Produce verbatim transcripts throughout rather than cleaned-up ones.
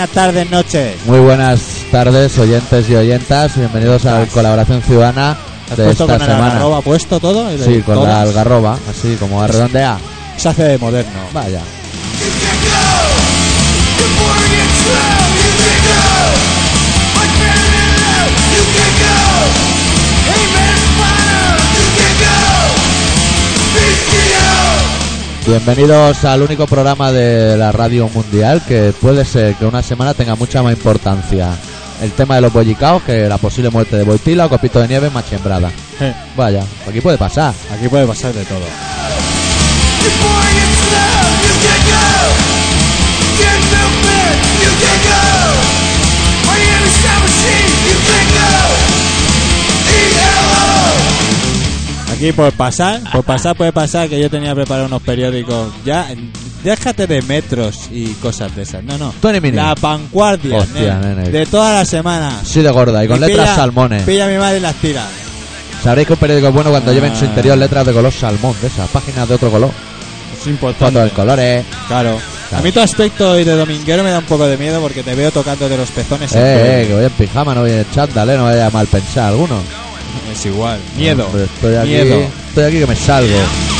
buenas tardes, noches. Muy buenas tardes, oyentes y oyentas. Bienvenidos a la Colaboración Ciudadana ¿Has de puesto esta con semana. el algarroba puesto todo? ¿Y Sí, con todas? la algarroba, así como a redondear. Se hace de moderno. Vaya. Bienvenidos al único programa de la radio mundial que puede ser que una semana tenga mucha más importancia el tema de los bollicaos que la posible muerte de Boitila o Copito de Nieve en Machembrada. Eh, Vaya, aquí puede pasar. Aquí puede pasar de todo. Aquí por pasar, por pasar puede pasar que yo tenía preparado unos periódicos. Ya, déjate de metros y cosas de esas. No, no. Tony Mini. La vanguardia, Hostia, nen, nene. de toda la semana. Sí, de gorda y con Y letras pilla- salmones. Pilla a mi madre y las tira. Sabréis que un periódico es bueno cuando Ah. lleva en su interior letras de color salmón, de esas páginas de otro color. Es importante. Fotos en colores. Claro. Claro. A mí tu aspecto y de dominguero me da un poco de miedo porque te veo tocando de los pezones. en Eh, eh, pleno. que voy en pijama, no voy en chándal, eh, no vaya a mal pensar alguno. Es igual. Miedo. Hombre, estoy aquí, Miedo. estoy aquí que me salgo.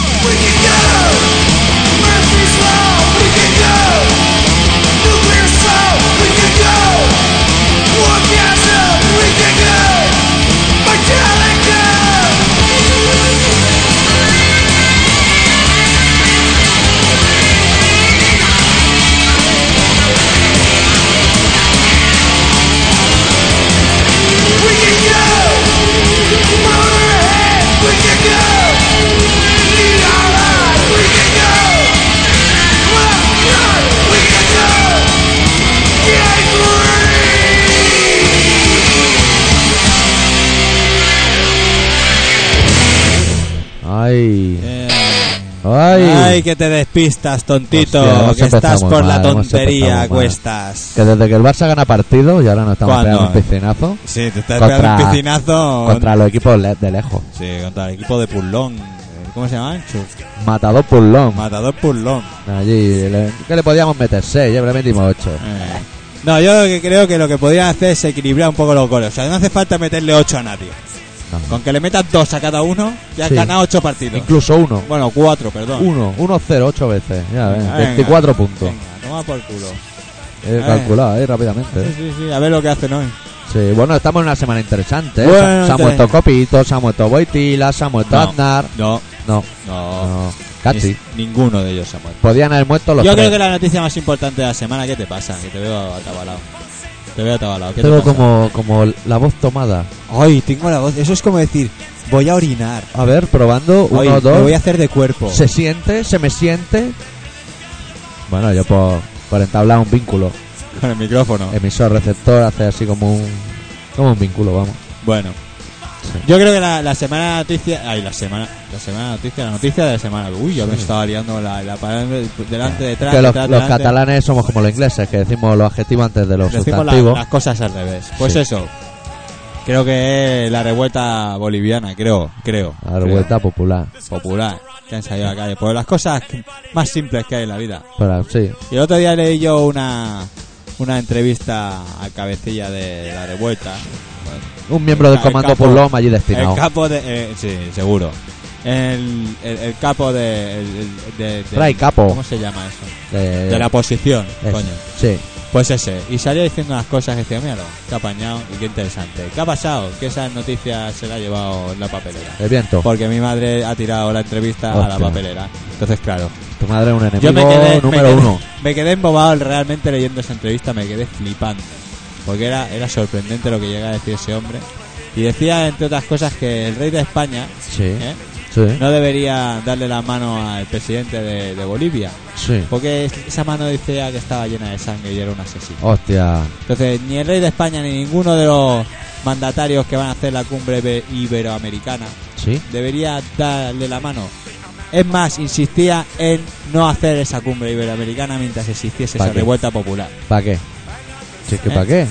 Ay, Eh, ay, Ay, que te despistas, tontito. Hostia, hemos que estás empezado por muy la mal, hemos tontería, empezado muy mal. cuestas. que desde que el Barça gana partido y ahora nos estamos ¿Cuándo? pegando un piscinazo Sí, te estás Contra- pegando un piscinazo. contra los equipos le- de lejos. Sí, contra el equipo de Purlón. Eh, ¿Cómo se llama? Ancho. Matador Purlón. Matador Purlón. Allí, le- ¿qué le podíamos meter? seis, ya le metimos ocho. Eh. No, yo lo que creo que lo que podrían hacer es equilibrar un poco los goles. O sea, no hace falta meterle ocho a nadie. No. Con que le metas dos a cada uno, ya has Sí. ganado ocho partidos. Incluso uno. Bueno, cuatro, perdón. Uno, uno cero, ocho veces. Ya ves, Venga, veinticuatro puntos. Venga, toma por culo. He Eh. calculado ahí rápidamente. Sí, sí, sí, a ver lo que hacen hoy. Sí, bueno, estamos en una semana interesante. ¿eh? Bueno, se, se ha inter- muerto Copito, se ha muerto Boitila, se ha muerto No. Aznar. No, No, no. no. Casi. Ni- ninguno de ellos se ha muerto. Podían haber muerto los Yo tres. creo que la noticia más importante de la semana, ¿qué te pasa? Que te veo atabalado. Te veo atabalado. ¿Qué Tengo te pasa? como, como la voz tomada. Ay, tengo la voz. Eso es como decir, voy a orinar. A ver, probando. Ay, Uno, me dos. voy a hacer de cuerpo. Se siente, se me siente. Bueno, yo por, por entablar un vínculo. Con el micrófono. Emisor, receptor, hace así como un. Como un vínculo, vamos. Bueno. Sí. Yo creo que la, la semana de noticia. Ay, la semana. La semana de noticia. La noticia de la semana. Uy, yo me Sí. estaba liando la, la palabra delante, detrás. que los, detrás, los delante. catalanes somos como los ingleses, que decimos los adjetivos antes de los Decimos la- sustantivos. las cosas al revés. Pues Sí. eso. Creo que es la revuelta boliviana, creo. Creo. La revuelta popular. Creo. Popular. Que han salido a la calle. Por las cosas que- más simples que hay en la vida. Pero, sí. Y el otro día leí yo una. Una entrevista al cabecilla de la revuelta. Un miembro del El comando capo- Purlón allí El destinado. capo de. Eh, sí, seguro. El, el, el capo de, el- el- de, de- Fray capo. ¿Cómo se llama eso? De, De la oposición, eso. coño. Sí. Pues ese. Y salía diciendo unas cosas que decía, míralo, qué apañado y qué interesante. ¿Qué ha pasado? Que esa noticia se la ha llevado en la papelera. El viento. Porque mi madre ha tirado la entrevista a la Hostia. papelera. Entonces, claro. Tu madre es un enemigo Yo me quedé, número me quedé, uno. me quedé embobado realmente leyendo esa entrevista, me quedé flipando. Porque era, era sorprendente lo que llega a decir ese hombre. Y decía, entre otras cosas, que el rey de España Sí. ¿eh? Sí. no debería darle la mano al presidente de, de Bolivia. Sí. Porque esa mano decía que estaba llena de sangre y era un asesino. Hostia. Entonces, ni el rey de España ni ninguno de los mandatarios que van a hacer la cumbre ibe- iberoamericana Sí. debería darle la mano. Es más, insistía en no hacer esa cumbre iberoamericana mientras existiese ¿Pa esa qué? revuelta popular. ¿Para qué? Sí, es que ¿Eh? ¿para qué?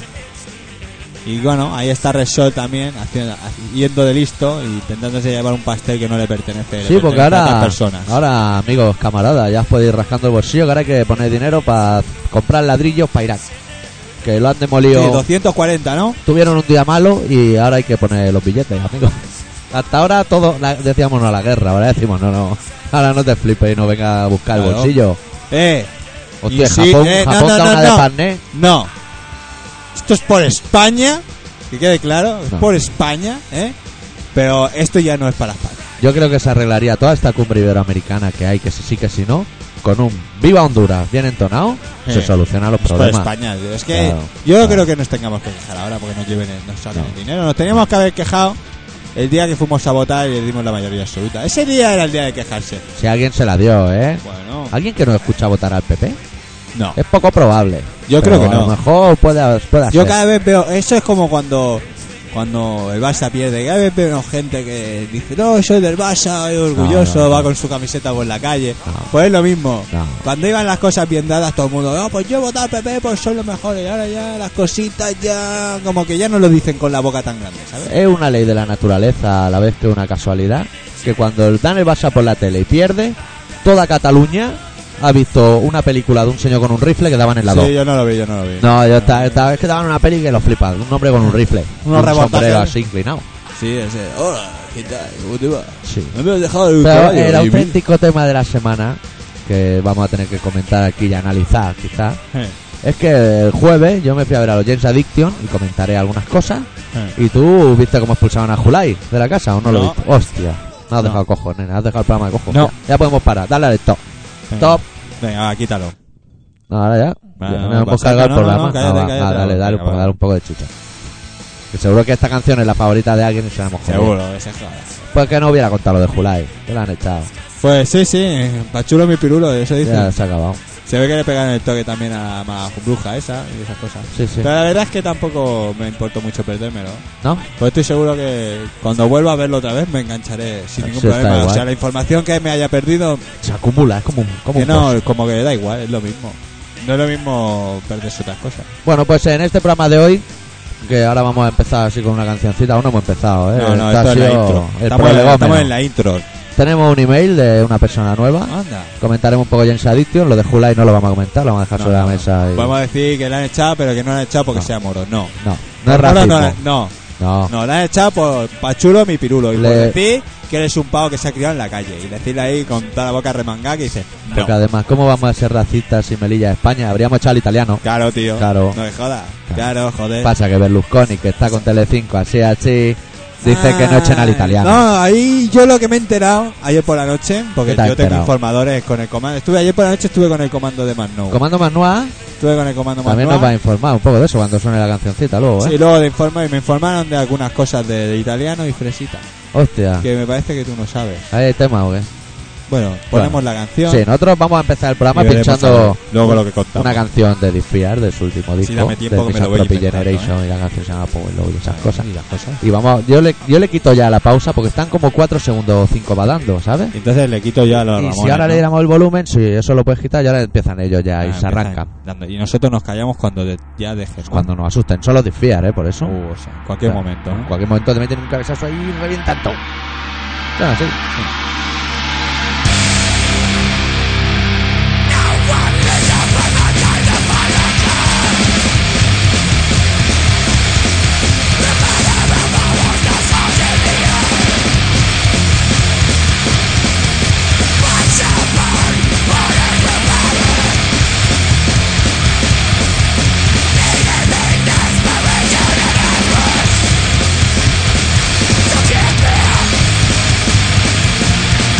Y bueno, ahí está Resol también haciendo, yendo de listo y intentándose llevar un pastel que no le pertenece, le Sí, porque pertenece a otras ahora, personas. ahora, amigos, camaradas, ya os podéis ir rascando el bolsillo, que ahora hay que poner dinero para comprar ladrillos para Irak. que lo han Sí, demolido. doscientos cuarenta, ¿no? Tuvieron un día malo y ahora hay que poner los billetes, amigos. Hasta ahora todos la- decíamos no a la guerra, ahora decimos no, no. Ahora no te flipes y no venga a buscar Claro. el bolsillo. Eh, Hostia, y sí, Japón, eh, no, Japón no, da no, una no. de Parné. no. Esto es por España, que quede claro, es No. por España, ¿eh? Pero esto ya no es para España. Yo creo que se arreglaría toda esta cumbre iberoamericana que hay, que si sí, que si no, con un Viva Honduras bien entonado, Eh, se solucionan los Es por problemas. España. tío. Es que Claro, yo no claro. creo que nos tengamos que quejar ahora porque nos lleven, nos saquen No. el dinero. Nos teníamos que haber quejado el día que fuimos a votar y le dimos la mayoría absoluta. Ese día era el día de quejarse. Si alguien se la dio, ¿eh? Bueno, ¿Alguien que no escucha votar al P P? no. Es poco probable. Yo Pero creo que a no. lo mejor puede, puede Yo ser. cada vez veo, eso es como cuando cuando el Barça pierde, cada vez veo gente que dice, no, soy del Barça, soy orgulloso, No, no, no. va con su camiseta por la calle. No. Pues es lo mismo. No. Cuando iban las cosas bien dadas, todo el mundo, no, pues yo he votado al P P, pues son los mejores. Y ahora ya las cositas ya, como que ya no lo dicen con la boca tan grande, ¿sabes? Es una ley de la naturaleza a la vez que una casualidad, que cuando dan el Barça por la tele y pierde, toda Cataluña ha visto una película de un señor con un rifle que daban en la dos. Sí, yo no lo vi, yo no lo vi. No, yo esta, esta vez que daban una peli que lo flipas, un hombre con un rifle, Unos un reportajes. sombrero así inclinado. Sí, ese. Hola, ¿qué tal? ¿Cómo te va? Sí. No me has dejado el Pero caballo, el y auténtico tema de la semana, que vamos a tener que comentar aquí y analizar quizás, mi- Eh, es que el jueves yo me fui a ver a los James Addiction y comentaré algunas cosas. eh. ¿Y tú viste cómo expulsaban a Julai de la casa o no, lo No. viste? Hostia, no has No. dejado cojo, nena, has dejado el programa de cojo. No. Ya, ya podemos parar, dale al stop. Venga, Stop. Venga, va, quítalo. No, ahora ya. Va, ya no, no hemos pasa, cargado el no, no, programa. no, cállate, Ah, va, cállate, ah, dale, venga, dale, un va. poco, dale un poco de chicha. Que seguro que esta canción es la favorita de alguien y se la hemos jodido. Seguro, ese joder. Pues que no hubiera contado lo de Julai, que la han echado. Pues sí, sí, pachulo mi pirulo, eso dice. Ya se ha acabado. Se ve que le pegan el toque también a la bruja esa y esas cosas. Sí, sí. Pero la verdad es que tampoco me importó mucho perdérmelo. ¿No? Pues estoy seguro que cuando vuelva a verlo otra vez me engancharé sin ningún Sí, está problema. O igual. sea, la información que me haya perdido, Se acumula, es como un, como que un no, pozo. como que da igual, es lo mismo. No es lo mismo perderse otras cosas. Bueno, pues en este programa de hoy, que ahora vamos a empezar así con una cancioncita, aún no hemos empezado, ¿eh? No, no, Esto ha esto es la sido intro. el Estamos en, prolegómeno. estamos en la intro. Tenemos un email de una persona nueva. Anda. Comentaremos un poco James Addiction. Lo de Julai no lo vamos a comentar, lo vamos a dejar No, sobre no, la no. mesa. Y... Podemos decir que la han echado, pero que no la han echado porque No. sea moro. No. No, no es Por moro racismo. no, no, No, no, la han echado por pachulo mi pirulo. Y Le- por decir que eres un pavo que se ha criado en la calle. Y decirle ahí con toda la boca remangada que dice, no. porque además, ¿cómo vamos a ser racistas y Melilla de España? Habríamos echado al italiano. Claro, tío. Claro. No me jodas. Claro, joder. Pasa que Berlusconi, que está con Telecinco así, así, dice que no echen al italiano. No, ahí yo lo que me he enterado ayer por la noche, porque ¿Qué te has yo tengo enterado? informadores con el comando. Estuve ayer por la noche, estuve con el comando de Manu. Comando Manua Estuve con el comando también Manua. nos va a informar un poco de eso cuando suene la cancioncita luego, ¿eh? Sí, luego de informa y me informaron de algunas cosas de, de italiano y fresita, Hostia, que me parece que tú no sabes. ¿hay tema o qué? Bueno, ponemos la canción. Sí, nosotros vamos a empezar el programa y veremos a pinchando ver luego lo que contamos. una canción de Disfiar, de su último disco, dame tiempo de que me lo voy Misanthropy inventando, Generation, y la canción se llama Power Low y esas Ay, cosas. y las cosas. Y vamos, yo le, yo le quito ya la pausa porque están como cuatro segundos o cinco va dando, ¿sabes? Entonces le quito ya a los Y Ramones, si ahora ¿no? le diéramos el volumen, sí, eso lo puedes quitar y ahora empiezan ellos ya y Ah, se empiezan arrancan. dando. Y nosotros nos callamos cuando de- ya dejes. ¿no? Cuando nos asusten, solo Disfiar, ¿eh? Por eso. Uh, o sea, en cualquier O sea, momento. En ¿no? cualquier momento te meten un cabezazo ahí y revientan todo. Claro, sí. Forgive me.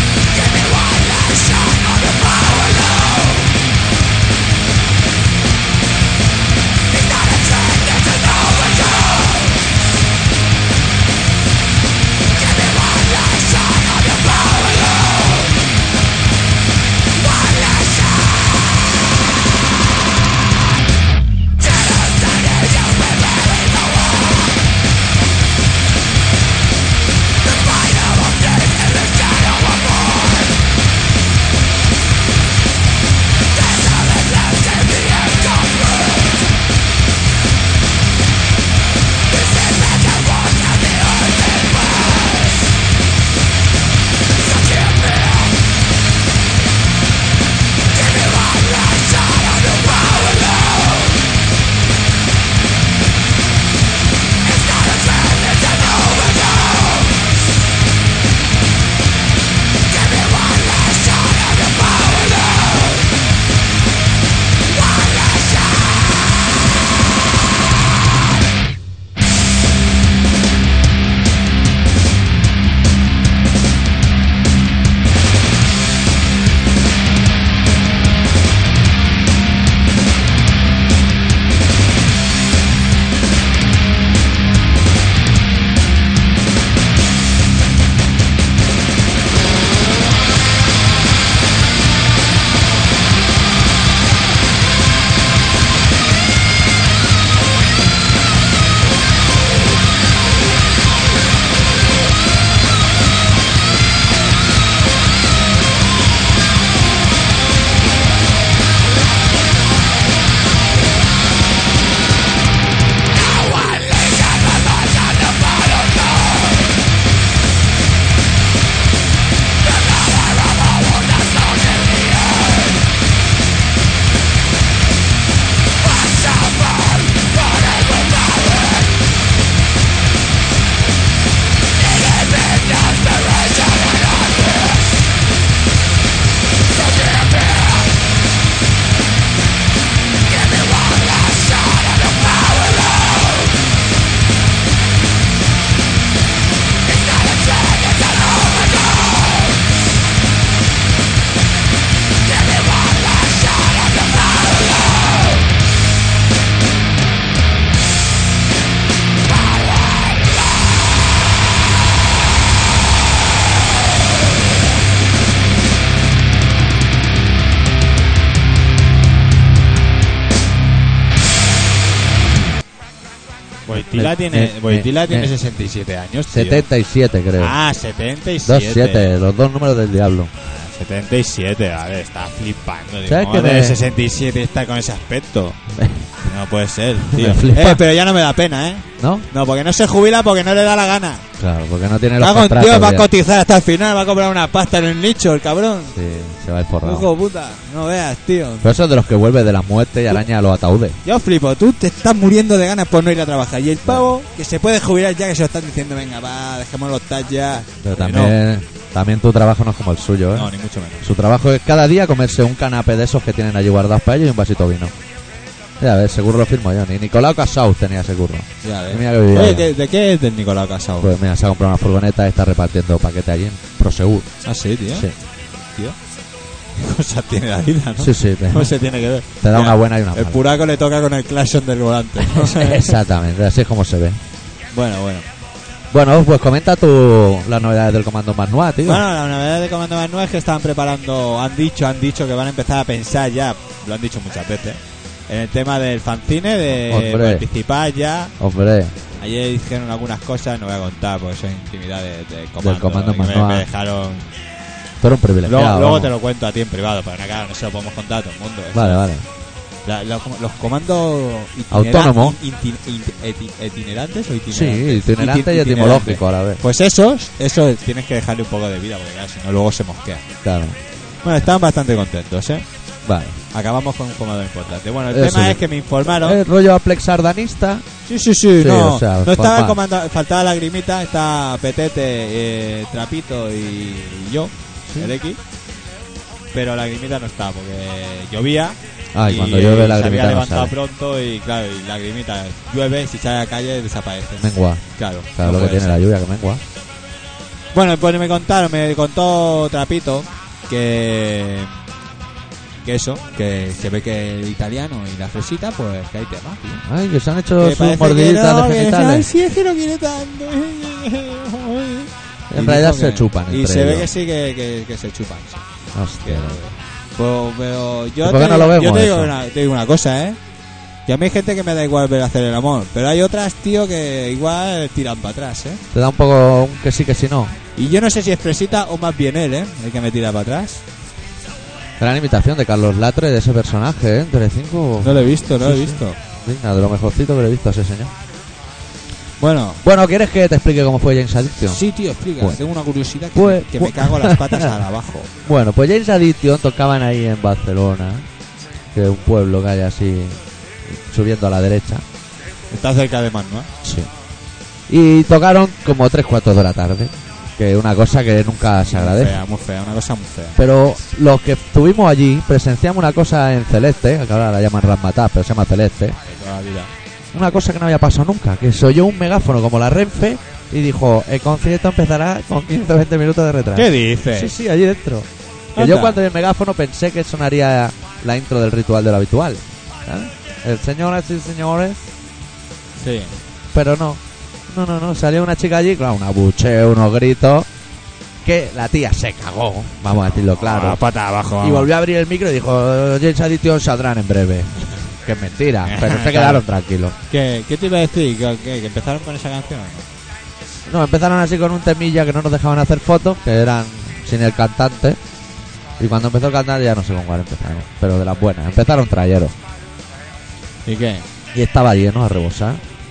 Boitila Me- tiene, me- Boitila me- tiene me- sesenta y siete años, tío. setenta y siete, creo. Ah, setenta y Dos siete. siete, los dos números del diablo. setenta y siete, vale, está flipando. Digo, ¿Sabes ¿cómo que de me- sesenta y siete está con ese aspecto? No puede ser, tío. Me flipa. Eh, pero ya no me da pena, ¿eh? ¿No? No, porque no se jubila porque no le da la gana. Claro, porque no tiene los Cago en contratos. tío, va a bien. cotizar hasta el final, va a comprar una pasta en el nicho, el cabrón. Sí, se va a ir forrado. Hijo de puta, no veas, tío. Pero eso es de los que vuelve de la muerte y araña a los ataúdes. Yo flipo, tú te estás muriendo de ganas por no ir a trabajar. Y el pavo, que se puede jubilar ya, que se lo están diciendo, venga, va, dejémoslo estar ya. Pero Que también, también tu trabajo no es como el suyo, ¿eh? No, no, ni mucho menos. Su trabajo es cada día comerse un canapé de esos que tienen allí guardados para ellos y un vasito de vino. Ya ves, seguro lo firmo yo. Ni Nicolau Casau tenía ese curro. Ya ves. Mira que vivía Oye, allá. ¿de, de qué es del Nicolau Casau? Pues mira, se ha comprado una furgoneta y está repartiendo paquetes allí en Prosegur. Ah, sí, tío. Sí, Tío. ¿Qué cosas tiene la vida, no? sí, sí. te- ¿Cómo se tiene que ver? Te da Mira, una buena y una El mala. puraco le toca con el clashon del volante. Exactamente, así es como se ve. Bueno, bueno. Bueno, pues comenta tú las novedades del Comando Manual, tío. Bueno, la novedad de Comando Manual es que estaban preparando, han dicho, han dicho que van a empezar a pensar ya, lo han dicho muchas veces, en el tema del fanzine, de Hombre. participar ya. Hombre, Ayer dijeron algunas cosas, no voy a contar porque son intimidad de, de comando. Comando que me- Manual. Me, dejaron. tú eres un privilegiado. Luego, luego vamos. te lo cuento a ti en privado, pero claro, no se lo podemos contar a todo el mundo. eso. Vale, vale. La- la- los comandos itinera- Autónomo. in- itin- in- iti- itinerantes o Sí, itinerantes. itinerante y Iti- etimológico a la vez. Pues esos, esos tienes que dejarle un poco de vida porque claro, si no luego se mosquea. Claro. Bueno, estaban bastante contentos, ¿eh? Vale. Acabamos con un comando importante. Bueno, el Eso tema sí. es que me informaron. El rollo aplexardanista. Sí, sí, sí, Sí, no. o sea, no estaba formal. el comando, faltaba la grimita, está Petete, eh, Trapito y, y yo, Sí. el X. Pero la grimita no está porque llovía. Ay, y, cuando llueve la se había grimita no levantado sale. pronto y claro, y la grimita llueve y si sale a la calle desaparece. Mengua. Claro, Claro, no lo que puede tiene ser. la lluvia, que mengua. Bueno, pues me contaron, me contó Trapito que que eso, que se ve que el italiano y la fresita, pues que hay tema, tío. Ay, que se han hecho Que sus parece que mordiditas no, de que- genitales. ay, sí, es que no quiere tanto. En Y realidad dijo se que- chupan Y entre se ve ellos. que sí, que, que, que se chupan. Sí. Hostia. Que- pero, pero yo, ¿Y por te, qué no lo vemos yo te, digo eso? una, te digo una cosa, ¿eh? Que a mí hay gente que me da igual ver hacer el amor, pero hay otras, tío, que igual tiran para atrás, ¿eh? Te da un poco un que sí, que sí no. Y yo no sé si es fresita o más bien él, ¿eh? El que me tira para atrás. Gran imitación de Carlos Latre de ese personaje, ¿eh? En Telecinco. No lo he visto, no Sí, lo he sí. visto. Digna, de lo mejorcito que le he visto a ese señor. Bueno, Bueno, ¿quieres que te explique cómo fue James Addiction? sí, tío, explica. Bueno. Tengo una curiosidad que, Pues- me, que me cago las patas al abajo. Bueno, pues James Addiction tocaban ahí en Barcelona, que es un pueblo que hay así, subiendo a la derecha. Está cerca de Manuel. Sí. Y tocaron como tres cuartos de la tarde, que es una cosa que nunca se Muy agradece. fea, muy fea, una cosa muy fea. Pero los que estuvimos allí presenciamos una cosa en Celeste, que ahora la llaman Ramataz, pero se llama Celeste. De toda la vida. Una cosa que no había pasado nunca, que se oyó un megáfono como la Renfe y dijo, el concierto empezará con quince o veinte minutos de retraso. ¿Qué dices? Sí, sí, allí dentro. Que Anda. yo cuando vi el megáfono pensé que sonaría la intro del ritual de lo habitual. ¿sabes? El señoras y señores, Sí. pero no. No, no, no, salió una chica allí, claro, una bucheo, unos gritos, que la tía se cagó, vamos a decirlo Ah, claro. pata abajo. Y vamos. volvió a abrir el micro y dijo, James Addiction saldrán en breve. Que es mentira, pero se Claro. quedaron tranquilos. ¿Qué, ¿Qué te iba a decir? ¿Que, que- que empezaron con esa canción o no? No, empezaron así con un temilla que no nos dejaban hacer fotos, que eran sin el cantante. Y cuando empezó el cantante ya no sé con cuál empezaron, pero de las buenas. Empezaron trayeros. ¿Y qué? Y estaba lleno a rebosar.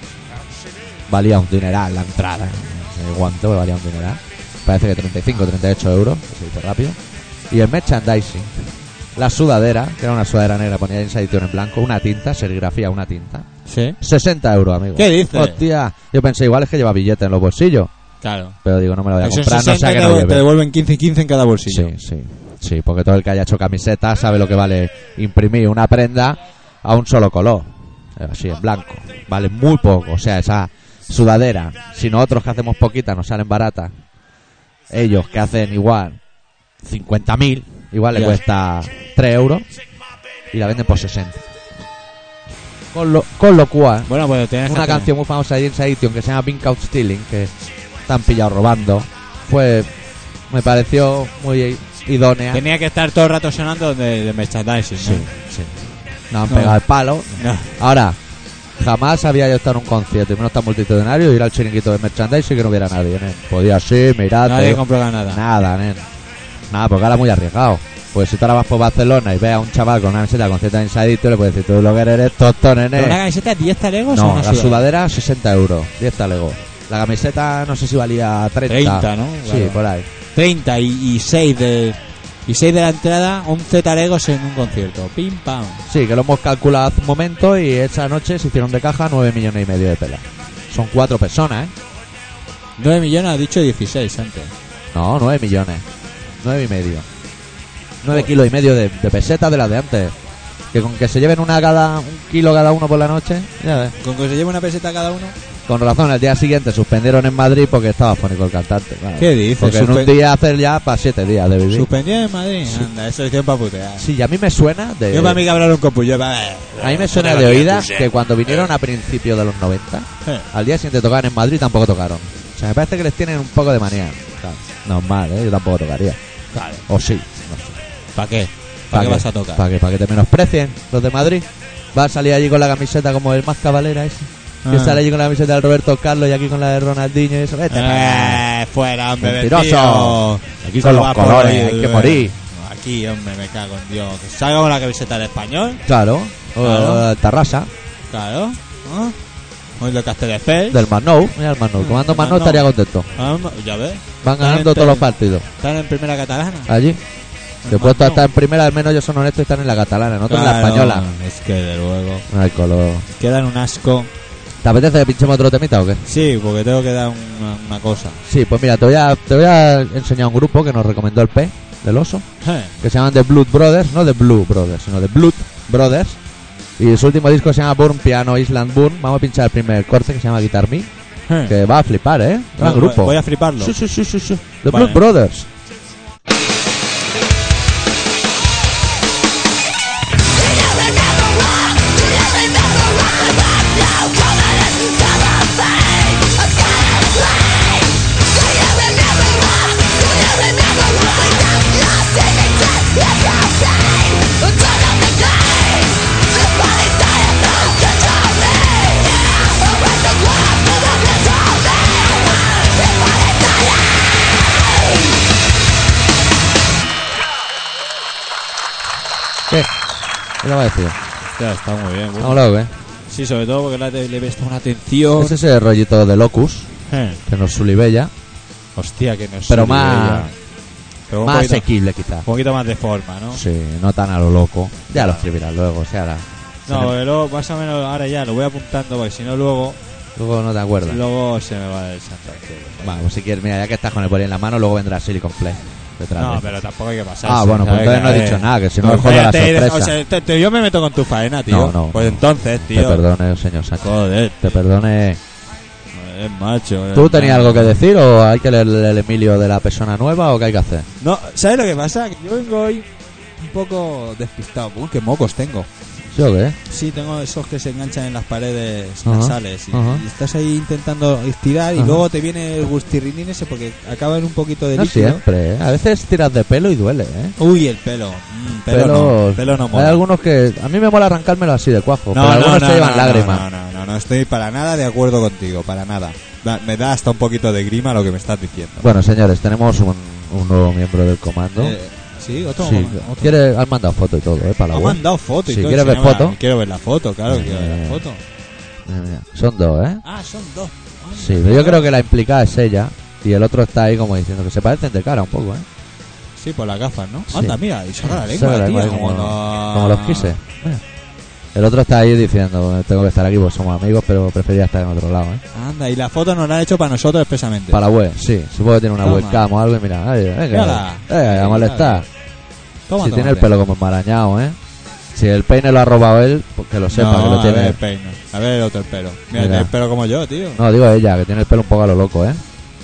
Valía un dineral la entrada. El guante valía un dineral. Parece que treinta y cinco, treinta y ocho euros, que se dice rápido. Y el merchandising. La sudadera, que era una sudadera negra, ponía James Addiction en blanco, una tinta, serigrafía, una tinta. Sí. sesenta euros, amigo. ¿Qué dices? Hostia, yo pensé, igual es que lleva billetes en los bolsillos. Claro. Pero digo, no me lo voy a Esos comprar, no sesenta sea que te, no te lleve. devuelven quince y quince en cada bolsillo. Sí, sí, sí, porque todo el que haya hecho camiseta sabe lo que vale imprimir una prenda a un solo color, así en blanco, vale muy poco. O sea, esa sudadera, si nosotros que hacemos poquitas nos salen baratas, ellos que hacen igual cincuenta mil, igual le Ya. cuesta tres euros y la venden por sesenta. Con lo, con lo cual, Bueno, pues tienes que una hacer- canción muy famosa de James Addiction que se llama Pink Out Stealing, que están pillados robando, fue, me pareció muy idónea. Tenía que estar todo el rato sonando de, de merchandising. Sí, ¿no? sí. No han No. pegado el palo. No. Ahora, Jamás había yo estado en un concierto, y menos tan multitudinario, y ir al chiringuito de merchandise y que no hubiera nadie, nen. Podía ser, mirarte. Nadie compró nada. Nada, nen. Nada, porque ahora muy arriesgado. Pues si tú ahora vas por Barcelona y ves a un chaval con una camiseta de concierto de Inside, tú le puedes decir, tú lo que eres tonto, nene. ¿Pero una camiseta diez talegos o No, una la sudadera sesenta euros, diez talegos. La camiseta no sé si valía treinta. treinta, ¿no? Sí, Claro. por ahí. treinta y seis de... Y seis de la entrada, once talegos en un concierto. Pim, pam. Sí, que lo hemos calculado hace un momento y esa noche se hicieron de caja nueve millones y medio de pelas. Son cuatro personas, ¿eh? nueve millones, ha dicho dieciséis antes. No, nueve millones. nueve y medio. nueve kilos y medio de, de pesetas de las de antes. Que con que se lleven una cada un kilo cada uno por la noche, ya ves. ¿Con que se lleve una peseta cada uno? Con razón, el día siguiente suspendieron en Madrid porque estaba fónico el cantante. Claro. ¿Qué dices? Porque en un Suspe- día hacer ya para siete días de vivir. ¿Suspendió en Madrid? Anda, eso es que es para putear. Sí, y a mí me suena de... Yo para mí que hablaron con Puyol. A A mí me suena de oídas que cuando vinieron a principios de los noventa, Eh. al día siguiente tocaban en Madrid, tampoco tocaron. O sea, me parece que les tienen un poco de manía. Claro. Normal, ¿eh? Yo tampoco tocaría. Claro. O sí, no sé. ¿Para qué? ¿Para qué qué? vas a tocar? ¿Para qué? ¿Para que te menosprecien los de Madrid? Vas a salir allí con la camiseta como el más cabalera ese. Que Ah. sale allí con la camiseta del Roberto Carlos y aquí con la de Ronaldinho y eso. Vete para allá. Eh, fuera, hombre, Mentiroso. tío. Aquí Son se los va por colores, ahí, hay que eh. morir. Aquí, hombre, me cago en Dios. Que salga con la camiseta del español. Claro. O Claro. el Tarrasa, Claro. ¿Ah? O el de Castelldefels. del Masnou. Mira el Masnou. Comando El Masnou Masnou. estaría contento. Ah, ya ves. Van Están ganando en todos los te- partidos. Están en primera catalana. Allí. Que El puesto Masnou. hasta en primera, al menos ellos son honestos y están en la catalana, no en la Claro, española. Es que de luego. No hay color. Quedan un asco. ¿Te apetece que pinchemos otro temita o qué? Sí, porque tengo que dar una, una cosa. Sí, pues mira, te voy, a, te voy a enseñar un grupo que nos recomendó el P del oso, Eh, que se llaman The Blood Brothers, no The Blue Brothers, sino The Blood Brothers. Y su último disco se llama Burn Piano Island Burn. Vamos a pinchar el primer corte que se llama Guitar Me, eh. que va a flipar, ¿eh? Gran Voy- grupo. Voy a fliparlo. Sí, sí, sí, sí, sí. The Vale. Blood Brothers. ¿Qué? ¿Qué le va a decir? Hostia, está muy bien. bueno. Vamos luego, ¿eh? Sí, sobre todo porque la te- le presta una atención. Es ese rollito de Locus, Eh. que nos sulibella, Hostia, que no es pero su más, idea. Pero un más poquito, asequible quizás. un poquito más de forma, ¿no? Sí, no tan a lo loco. Ya lo escribirás luego, o sea, la- No, se me- porque luego más o menos ahora ya lo voy apuntando porque si no luego luego no te acuerdas. luego se me va el santo al cielo. Bueno, pues si quieres, mira, ya que estás con el boli en la mano, luego vendrá Silicon Play detrás No, de- pero tampoco hay que pasar. Ah, bueno, pues entonces no he dicho nada, que si no me jodo la sorpresa. O sea, te- te- yo me meto con tu faena, tío. No, no, Pues no. entonces, Te tío. perdone, señor Sánchez. Joder, Te perdone. es macho. ¿Tú es tenías macho. algo que decir o hay que leer el Emilio de la persona nueva o qué hay que hacer? No, ¿sabes lo que pasa? Que yo vengo hoy un poco despistado. Uy, qué mocos tengo. ¿Sí o qué? Sí, tengo esos que se enganchan en las paredes Ajá, nasales. Y, ajá. y estás ahí intentando estirar y Ajá. luego te viene el gustirrinín ese porque acaba en un poquito de No líquido. siempre, ¿eh? A veces tiras de pelo y duele, ¿eh? Uy, el pelo. Mm, pelo Pelos- no. Pelo no Hay mola. algunos que... A mí me mola arrancármelo así de cuajo, No, pero no, algunos no, se llevan no, lágrimas. No, no, no, no, no estoy para nada de acuerdo contigo, para nada. Da- me da hasta un poquito de grima lo que me estás diciendo. Bueno, señores, tenemos un, un nuevo miembro del comando. Eh, sí, otro. Sí, otro. ¿quiere, has mandado foto y todo, ¿eh? Para la Ha web. mandado foto y Si todo. quieres ver enséñamela. foto. Quiero ver la foto, claro, Eh, quiero ver la foto. Mira, mira, son dos, ¿eh? Ah, son dos. Sí, pero yo creo que la implicada es ella y el otro está ahí como diciendo que se parecen de cara un poco, ¿eh? Sí, por las gafas, ¿no? Sí. Anda, mira, y saca la Saca lengua, la tío, lengua ahí como, como, no- como los quise. Mira. El otro está ahí diciendo, tengo que estar aquí, pues somos amigos, pero preferiría estar en otro lado, ¿eh? Anda, y la foto nos la han hecho para nosotros expresamente. Para la web, sí. Supongo que tiene una Toma. webcam o algo y mira, ay, venga, Mírala. eh, a molestar. Toma, Si toma, tiene el toma. pelo como enmarañado, ¿eh? Si el peine lo ha robado él, pues que lo sepa, No, que lo a tiene. ver, peino. A ver el otro el pelo. Mira, Mira. tiene el pelo como yo, tío. No, digo ella, que tiene el pelo un poco a lo loco, ¿eh?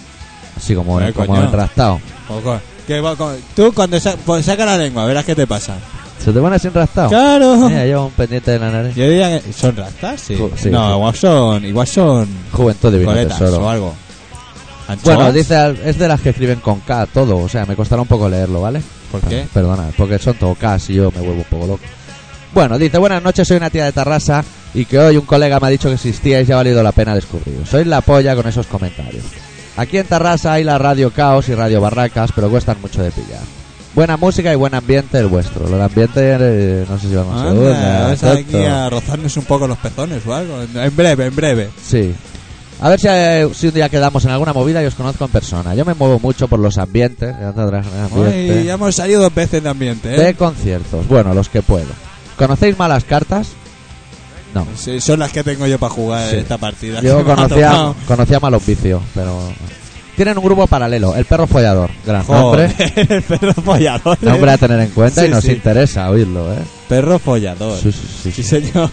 Así como, Eh, como coño. enrastado. Poco. Que va con- Tú cuando sa- pues saca la lengua, verás qué te pasa. ¿Se te pone así enrastado? Claro. Mira, lleva un pendiente de la nariz. Yo diría que son rastas, sí. Ju- sí, no, sí. igual son, igual son Juventud divino coletas tesoro. o algo. ¿Anchoas? Bueno, dice, al- es de las que escriben con K todo, o sea, me costará un poco leerlo, ¿vale? ¿Por qué? Perdona, porque son todo K y yo me vuelvo un poco loco. Bueno, dice, buenas noches, soy una tía de Tarrasa y que hoy un colega me ha dicho que existíais y ha valido la pena descubriros. Sois la polla con esos comentarios. Aquí en Tarrasa hay la Radio Caos y Radio Barracas, pero cuestan mucho de pillar. Buena música y buen ambiente el vuestro. Lo de ambiente, eh, no sé si vamos a Anda, vas aquí a rozarnos un poco los pezones o algo. En breve, en breve. Sí. A ver si, eh, si un día quedamos en alguna movida y os conozco en persona. Yo me muevo mucho por los ambientes. ambiente Ay, ya hemos salido dos veces de ambiente, ¿eh? de conciertos. Bueno, los que puedo. ¿Conocéis malas cartas? No. Sí, son las que tengo yo para jugar Sí. esta partida. Yo Que me ha conocía, tocado. conocía Malos Vicios, pero... Tienen un grupo paralelo, El Perro Follador. Gran Joder, nombre. el perro follador. ¿eh? Nombre a tener en cuenta Sí, y nos sí. interesa oírlo, ¿eh? Perro follador. Sí, sí, sí, Sí, sí. señor.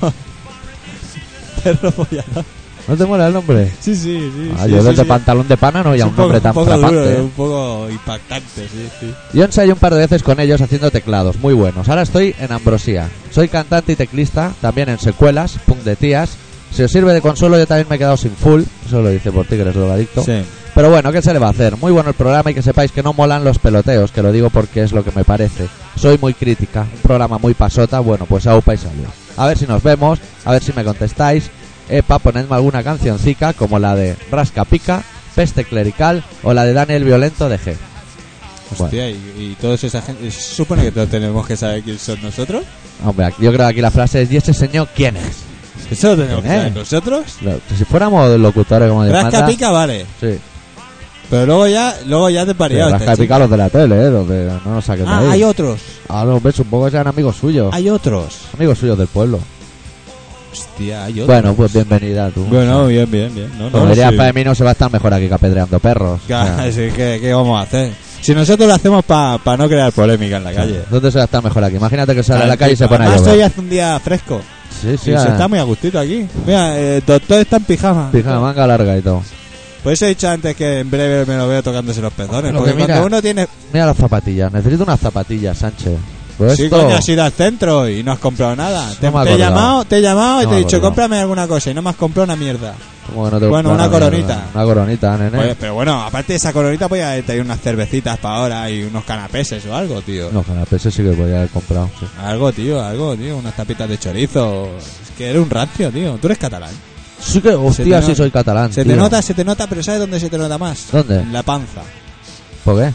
Perro follador. ¿No te mola el nombre? Sí, sí, sí. Ah, sí, yo sí, desde sí. pantalón de pana no Es ya un, poco- nombre tan un poco frapante. duro, ¿eh? un poco impactante, sí, sí. Yo ensayé un par de veces con ellos haciendo teclados, muy buenos. Ahora estoy en Ambrosía. Soy cantante y teclista, también en secuelas, punk de tías. Si os sirve de consuelo, yo también me he quedado sin full. Eso lo dice por ti, que eres drogadicto. Sí. Pero bueno, ¿qué se le va a hacer? Muy bueno el programa y que sepáis que no molan los peloteos, que lo digo porque es lo que me parece. Soy muy crítica, un programa muy pasota, bueno, pues aupa y salió. A ver si nos vemos, a ver si me contestáis. Epa, ponedme alguna cancioncica como la de Rasca Pica, Peste Clerical o la de Daniel Violento de G. Bueno, Hostia, y, y toda esa gente. ¿Se supone que todos tenemos que saber quién son nosotros? hombre, aquí- yo creo que aquí la frase es: ¿y ese señor quién es? ¿Eso lo tenemos que ¿Quién saber es? nosotros? No, si fuéramos locutores como Dios Rasca manda, pica, vale. sí. Pero luego ya, luego ya te Sí, pareado. Rasca Pica los de la tele, ¿eh? Donde no nos saquen de Ah, ahí. hay otros. Ah, no, hombre, supongo que sean amigos suyos. Hay otros. Amigos suyos del pueblo. Hostia, hay otros. Bueno, pues bienvenida tú. Bueno, bien, bien, bien. No, Como no, diría sí. Femino, se va a estar mejor aquí que apedreando perros. Claro, O sea, sí, ¿qué, ¿qué vamos a hacer? Si nosotros lo hacemos para no crear polémica en la calle. ¿dónde se va a estar mejor aquí? Imagínate que sale a la calle y se pone a Además, llover. hoy hace un día fresco. Sí, sí, Y ah, se está muy a gustito aquí. Mira, el doctor está en pijama. pijama, manga larga y todo. Por eso he dicho antes que en breve me lo veo tocándose los pezones. Lo Porque que mira- cuando uno tiene. Mira las zapatillas, necesito unas zapatillas, Sánchez. Pues Sí, esto... coño, has ido al centro y no has comprado nada. te, me he te he acordado. llamado, te he llamado y No te he me he dicho, acordado. cómprame alguna cosa. Y no me has comprado una mierda. ¿Cómo que no te Bueno, gusta una la coronita. mierda? Una coronita, nene. Oye, pero bueno, aparte de esa coronita, podía traer unas cervecitas para ahora y unos canapeses o algo, tío. No, canapés sí que podía haber comprado, sí. Algo, tío, algo, tío. Unas tapitas de chorizo. Es que eres un rancio, tío. Tú eres catalán. Sí que, Se hostia, te sí no- soy catalán, Se tío. te nota, se te nota, pero ¿sabes dónde se te nota más? ¿Dónde? En la panza. ¿Por qué?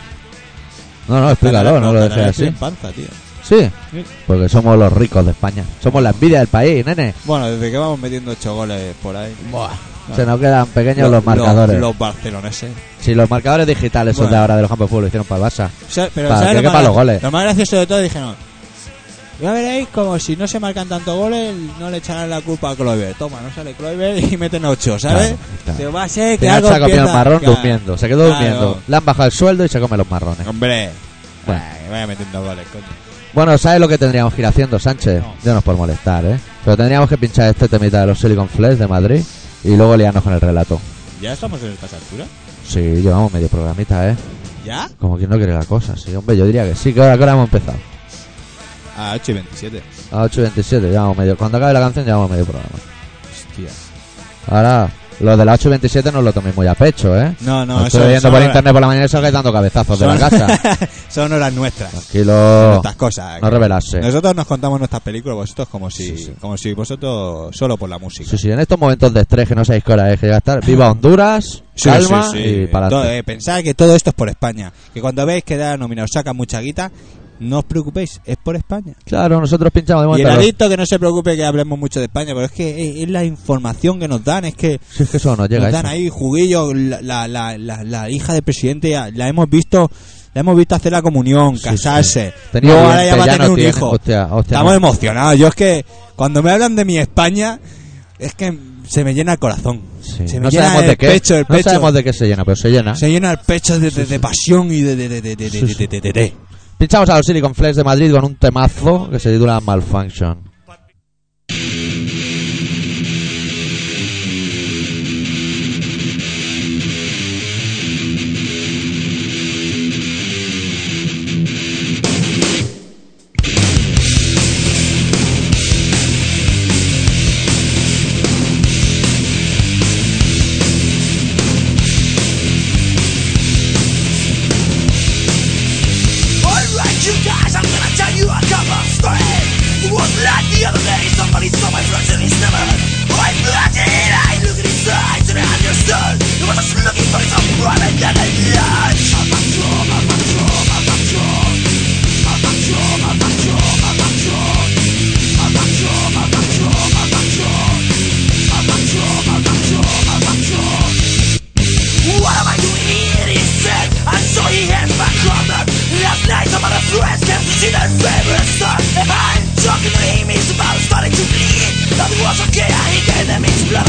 No, no, explícalo, Catalán, no lo catalán, dejes estoy así. en panza, tío. Sí, Sí. porque somos los ricos de España. Somos la envidia del país, nene. Bueno, desde que vamos metiendo ocho goles por ahí. Se nos quedan pequeños los, Los- marcadores. Los, barceloneses. Sí, los marcadores digitales son Bueno. de ahora de los campos de fútbol, lo hicieron para el Barça. O sea, pero Para ¿sabes que lo quepan más, los goles. lo más gracioso de todo? Dijeron, ya veréis como si no se marcan tantos goles, no le echarán la culpa a Kluivert. Toma, no sale Kluivert y meten ocho, ¿sabes? Claro, claro. Te va a ser que Final algo se ha comido el empieza- marrón Claro. durmiendo. Se quedó Claro. durmiendo. Le han bajado el sueldo y se come los marrones. Hombre, Bueno. Ay, que vaya metiendo goles, coño. Bueno, ¿sabes lo que tendríamos que ir haciendo, Sánchez? No. Yo no es por molestar, ¿eh? Pero tendríamos que pinchar este temita de los Silicon Flash de Madrid y luego liarnos con el relato. ¿Ya estamos en estas alturas? Sí, llevamos medio programita, ¿eh? ¿Ya? Como quien no quiere la cosa, sí. Hombre, yo diría que sí. ¿Qué hora, qué hora hemos empezado? A ocho y veintisiete. A ocho y veintisiete, llevamos medio. Cuando acabe la canción, llevamos medio programa. Hostia. Ahora, lo de las ocho y veintisiete no lo toméis muy a pecho, ¿eh? No, no, Lo eso estoy viendo son por horas- internet por la mañana y salgáis dando cabezazos de la son- casa. Son horas nuestras. Tranquilo. Estas cosas. No revelarse. Nosotros nos contamos nuestras películas, vosotros como si, Sí, sí. como si vosotros solo por la música. Sí, sí, en estos momentos de estrés que no sabéis qué hora es, que llega a estar. Viva Honduras, Sí, calma sí, sí. y para Todo, adelante. eh, pensad que todo esto es por España. Que cuando veis que da nominado saca mucha guita, no os preocupéis, es por España. Claro, nosotros pinchamos de Y el momento. los- adicto que no se preocupe que hablemos mucho de España, pero es que es, es la información que nos dan, es que Si es que eso nos llega. nos dan eso. ahí juguillo, la, la, la, la, la hija del presidente ya- la hemos visto, la hemos visto hacer la comunión, Sí, casarse. sí. Tenía Luego ahora dientes, ya va a ya tener no un tiene. hijo. Hostia, hostia, Estamos no. emocionados. Yo es que cuando me hablan de mi España, es que se me llena el corazón. Sí. Se me No llena sabemos el de qué. pecho, el no pecho. sabemos de qué se llena, pero se llena. Se llena el pecho de, de, de pasión y de, de, de, de, de, Sí, de, sí. de, de, de. Pinchamos a los Silicon Flash de Madrid con un temazo que se titula Malfunction. Alright, you guys, I'm gonna tell you a couple stories. It was like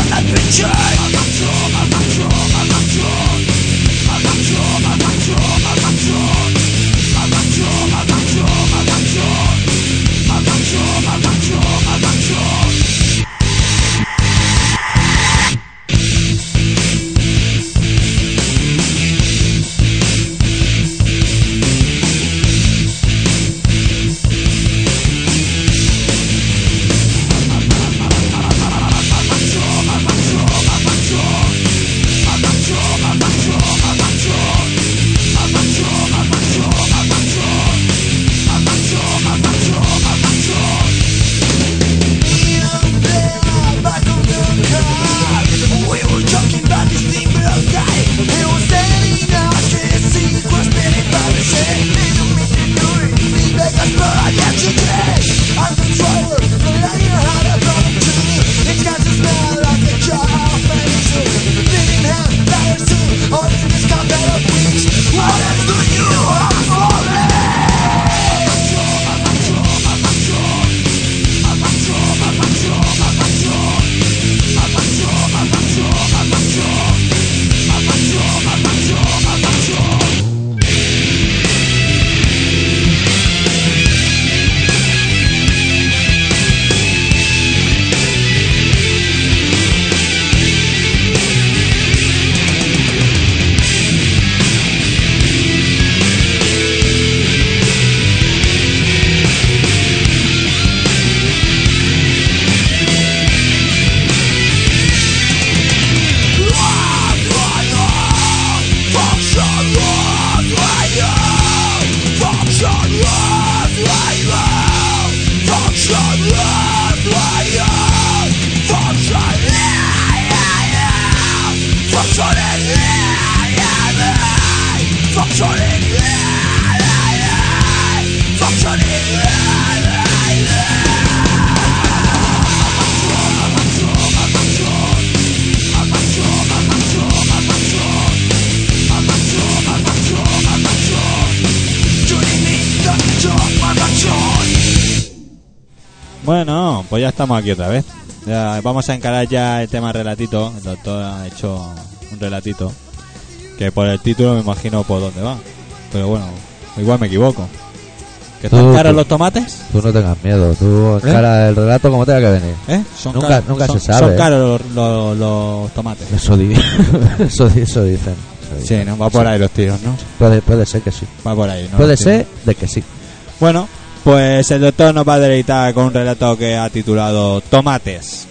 Bueno, pues ya estamos aquí otra vez. Ya vamos a encarar ya el tema relatito. El doctor ha hecho un relatito que por el título me imagino por dónde va. Pero bueno, igual me equivoco. ¿Que están Tú- caros tú- los tomates? Tú no tengas miedo, tú encara el relato como tenga que venir. ¿Eh? Son Nunca- caros, nunca son, se sabe, Son ¿eh? caros los, los, los tomates. Eso, di- eso, di- eso dicen. Eso Sí, dicen. ¿no? Va por ahí los tiros, ¿no? Puede, puede ser que sí. Va por ahí, ¿no? Puede Los tiros. ser de que sí. Bueno, pues el doctor nos va a deleitar con un relato que ha titulado Tomates.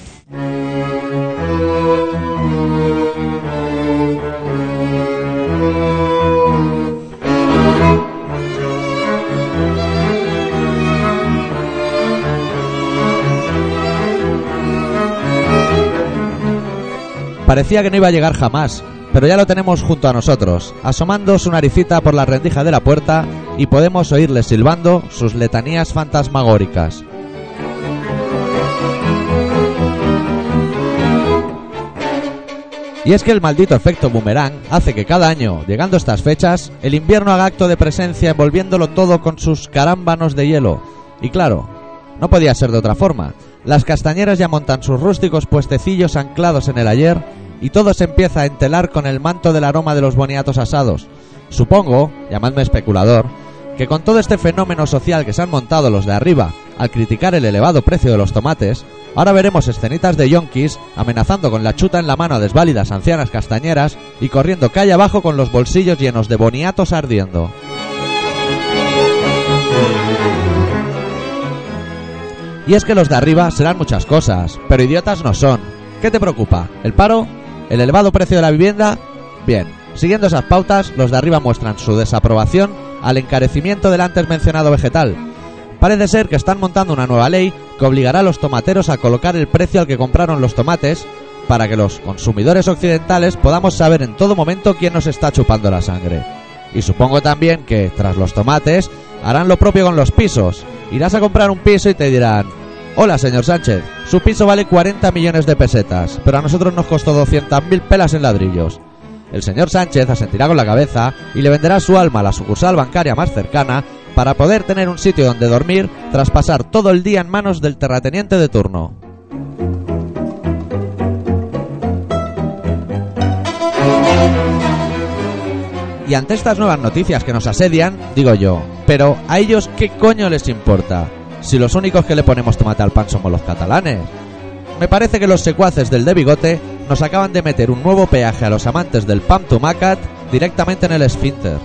Parecía que no iba a llegar jamás, pero ya lo tenemos junto a nosotros, asomando su naricita por la rendija de la puerta y podemos oírle silbando sus letanías fantasmagóricas. Y es que el maldito efecto boomerang hace que cada año, llegando estas fechas, el invierno haga acto de presencia envolviéndolo todo con sus carámbanos de hielo. Y claro, no podía ser de otra forma. Las castañeras ya montan sus rústicos puestecillos anclados en el ayer y todo se empieza a entelar con el manto del aroma de los boniatos asados. Supongo, llamadme especulador, que con todo este fenómeno social que se han montado los de arriba al criticar el elevado precio de los tomates, ahora veremos escenitas de yonkis amenazando con la chuta en la mano a desválidas ancianas castañeras y corriendo calle abajo con los bolsillos llenos de boniatos ardiendo. Y es que los de arriba serán muchas cosas, pero idiotas no son. ¿Qué te preocupa? ¿El paro? ¿El elevado precio de la vivienda? Bien, siguiendo esas pautas, los de arriba muestran su desaprobación al encarecimiento del antes mencionado vegetal. Parece ser que están montando una nueva ley que obligará a los tomateros a colocar el precio al que compraron los tomates para que los consumidores occidentales podamos saber en todo momento quién nos está chupando la sangre. Y supongo también que, tras los tomates, harán lo propio con los pisos. Irás a comprar un piso y te dirán: hola, señor Sánchez, su piso vale cuarenta millones de pesetas, pero a nosotros nos costó doscientas mil pelas en ladrillos. El señor Sánchez asentirá con la cabeza y le venderá su alma a la sucursal bancaria más cercana para poder tener un sitio donde dormir tras pasar todo el día en manos del terrateniente de turno. Y ante estas nuevas noticias que nos asedian, digo yo, pero ¿a ellos qué coño les importa? Si los únicos que le ponemos tomate al pan somos los catalanes. Me parece que los secuaces del de bigote nos acaban de meter un nuevo peaje a los amantes del pan tomacat directamente en el esfínter.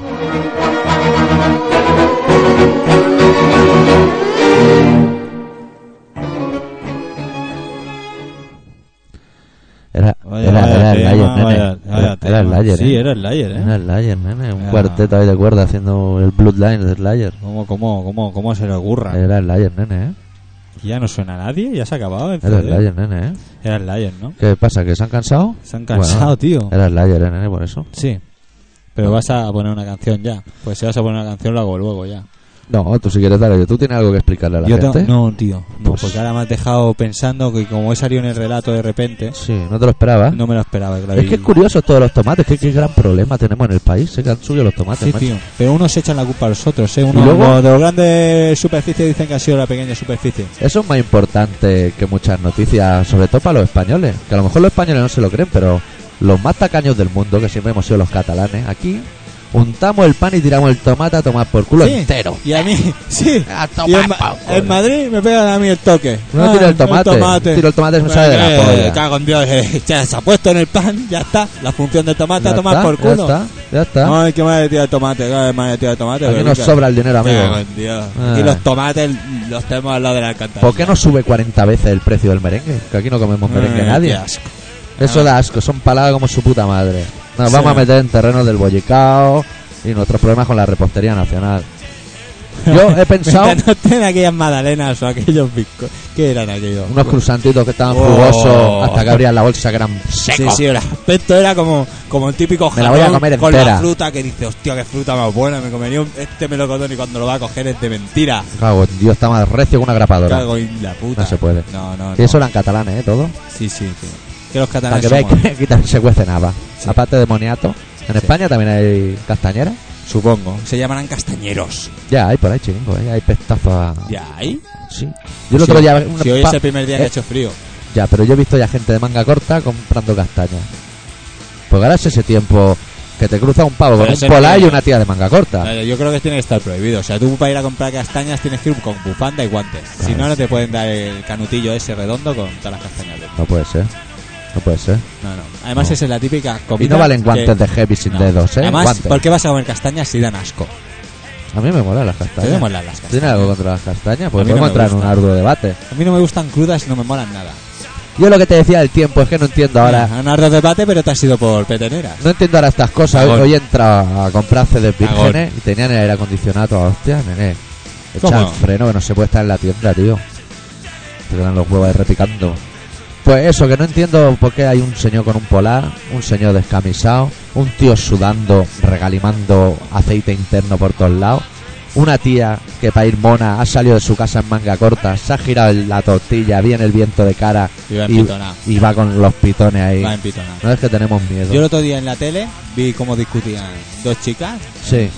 Era, Vaya, era, vaya era el tema, Layer, nene. vaya- vaya Era, era el tema. Layer, Sí, ¿eh? era el Layer, ¿eh? Era el Layer, nene. Un Era- cuarteto ahí de cuerda haciendo el Bloodline del Layer. ¿Cómo, cómo, cómo, cómo se le ocurra? Era el Layer, nene, ¿eh? Ya no suena a nadie, ya se ha acabado. el Era el C D. Layer, nene, ¿eh? Era el Layer, ¿no? ¿Qué pasa? ¿Que se han cansado? Se han cansado, Bueno, tío. Era el Layer, ¿eh, nene? Por eso. Sí. Pero vas a poner una canción ya. Pues si vas a poner una canción, lo hago luego ya. No, tú si quieres dale. ¿Tú tienes algo que explicarle a la Yo gente? tengo- No, tío. No, Pues- porque ahora me has dejado pensando que como he salido en el relato de repente, Sí, no te lo esperaba. no me lo esperaba. Claro. Es que es curioso todos los tomates. Que qué gran problema tenemos en el país. Se que han subido los tomates, Sí, macho. tío. Pero unos echan la culpa a los otros, ¿eh? Unos ¿Y luego? los de los grandes superficies dicen que ha sido la pequeña superficie. Eso es más importante que muchas noticias, sobre todo para los españoles. Que a lo mejor los españoles no se lo creen, pero los más tacaños del mundo, que siempre hemos sido los catalanes, aquí untamos el pan y tiramos el tomate a tomar por culo Sí. entero. Y a mí, sí. A Y en, tomar Ma- por culo. en Madrid me pegan a mí el toque. No Ah, tiro el tomate. tomate. Tiro el tomate, me sale de la Eh, polla. Cago en Dios, eh, ya se ha puesto en el pan, ya está. La función del tomate Ya a tomar está, por culo. Ya está, ya está. Ay, qué madre tía de tomate, qué madre tía de tomate. Aquí pero nos qué- sobra el dinero, Cago amigo. en Dios. Ah. Aquí los tomates los tenemos al lado de la alcantarilla. ¿Por qué no sube cuarenta veces el precio del merengue? Que aquí no comemos merengue Eh, nadie. qué asco. Eso da asco, son palabras como su puta madre. Nos Sí. vamos a meter en terrenos del bollicao y nuestros problemas con la repostería nacional. Yo he pensado No tienen aquellas magdalenas o aquellos bizcos. ¿Qué eran aquellos? unos crusantitos que estaban Oh. jugosos hasta que abrían la bolsa que eran Sí, secos. sí, el aspecto era como, como el típico Me la voy a jarrón comer con entera. la fruta que dice, hostia, qué fruta más buena, me comería un- este melocotón y cuando lo va a coger es de mentira. Cago en Dios, está más recio que una grapadora. Cago en la puta. No se puede. No, no, no. Y eso eran catalanes, ¿eh? Todo. Sí, sí, sí. Que los Para catalanes que veáis somos- que aquí también se cuece nada. Sí. Aparte de moniato. En España también hay castañera. Supongo. Se llamarán castañeros. Ya hay por ahí, chiringo, ¿eh? Hay pestazos a... ¿Ya hay? Sí. Yo el otro Si- día... una Si hoy pa- es el primer día que eh, ha hecho frío. Ya, pero yo he visto ya gente de manga corta comprando castañas. Pues ahora es ese tiempo que te cruza un pavo Pero con eso un no polar y tiene- una tía de manga corta. Eh, Yo creo que tiene que estar prohibido. O sea, tú para ir a comprar castañas tienes que ir con bufanda y guantes. Si Claro. no, no te pueden dar el canutillo ese redondo con todas las castañas dentro. No puede ser. No puede ser. No, no. Además, No. esa es la típica comida. Y no valen que- guantes de heavy sin No. dedos, ¿eh? Además, Guantes. ¿por qué vas a comer castañas si dan asco? A mí me molan las castañas. A mí me molan las castañas. ¿Tiene algo contra las castañas? A Pues mí no podemos me entrar en un gustan. arduo debate. A mí no me gustan crudas y no me molan nada. Yo lo que te decía del tiempo es que no entiendo ahora. Un arduo debate, pero te has ido por peteneras. No entiendo ahora estas cosas. Hoy, Cagón. hoy he entrado a comprar C Ds Cagón. vírgenes y tenían el aire acondicionado. toda hostia, nene. Echa ¿Cómo? el freno que no se puede estar en la tienda, tío. Te quedan los huevos ahí repicando. Pues eso, que no entiendo por qué hay un señor con un polar, un señor descamisado, un tío sudando, regalimando aceite interno por todos lados, una tía que para ir mona ha salido de su casa en manga corta, se ha girado en la tortilla, viene el viento de cara Iba en y, pitona. y va con los pitones ahí. Va en pitona. No es que tenemos miedo. Yo el otro día en la tele vi cómo discutían dos chicas Sí, en,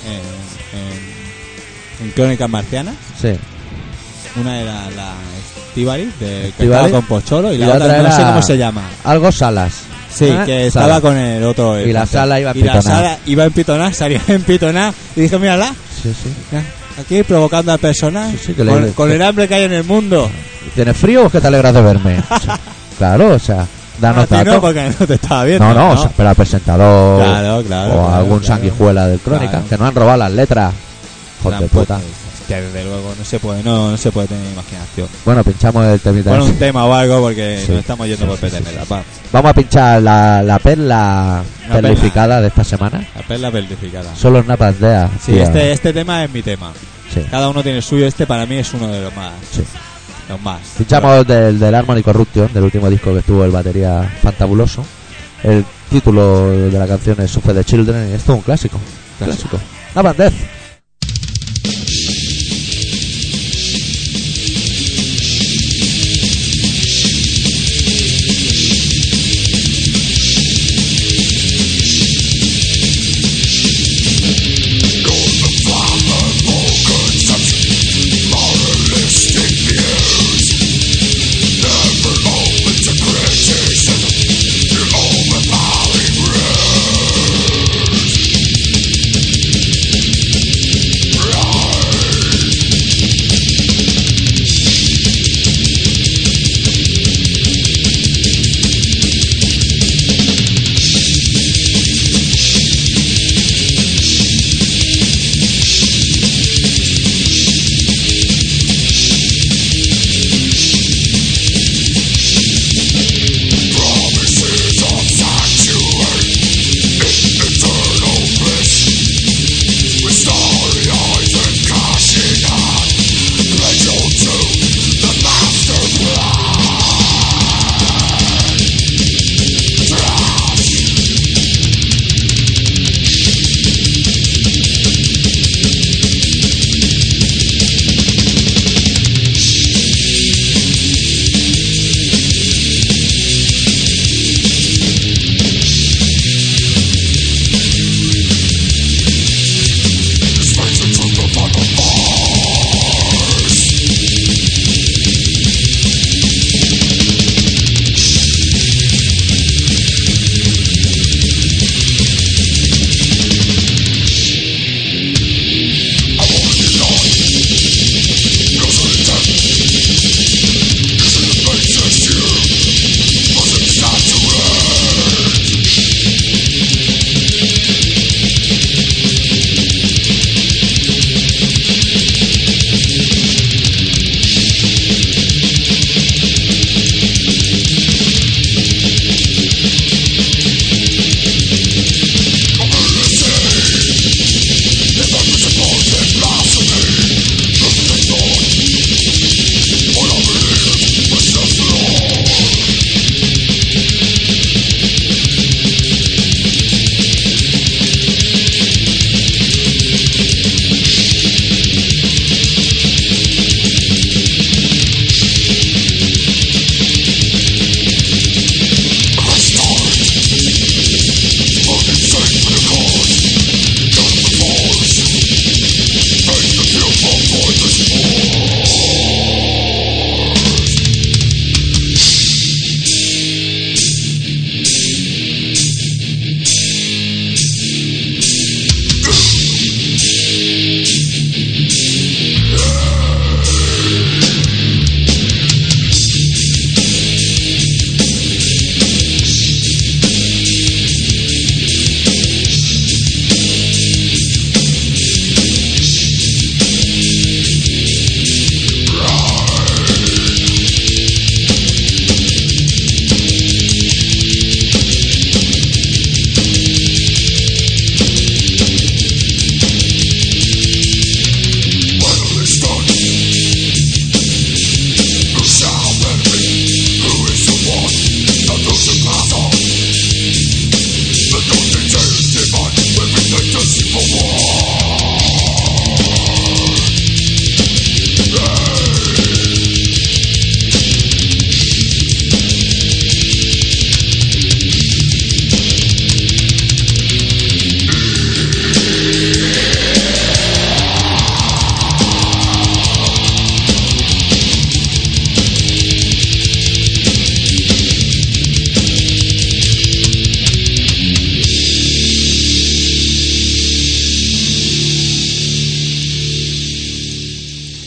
en- en Crónicas Marcianas. sí. Una era la Estíbaliz, de que Estíbaliz. estaba con Pocholo, y, Y la, la otra, otra no sé era- cómo se llama. Algo Salas. Sí, ¿Eh? que Sala. estaba con el otro. el Y la francés. Sala iba a Y la pitonar. Sala iba en pitonar, salió en pitonar. Y dije, mírala, Sí, sí. ya, aquí provocando a personas Sí, sí, que le- con, con el hambre que hay en el mundo. ¿Tienes frío o es que te alegras de verme? Claro, o sea, danos A ti no, datos. porque no te estaba viendo. No, no, o sea, pero al presentador Claro, claro. o claro, algún claro. sanguijuela del Crónica, Claro. que no han robado las letras. Joder, Tampoco- puta. Hostia, desde luego, no se puede, no, no se puede tener imaginación. Bueno, pinchamos el temita. Pon ese. un tema o algo porque Sí. nos estamos yendo por Sí, sí, peteneras, va. Vamos a pinchar la, la perla La perlificada de esta semana. La perla peldificada. Son los napas de A, Sí, tío. este, este tema es mi tema. Sí, Cada uno tiene el suyo. Este para mí es uno de los más. sí. Los más. Pinchamos del, del Harmony Corruption, del último disco que estuvo el batería fantabuloso. El título de la canción es Suffer the Children y esto es un clásico. Clásico. Napas Death. You're overpowering rules.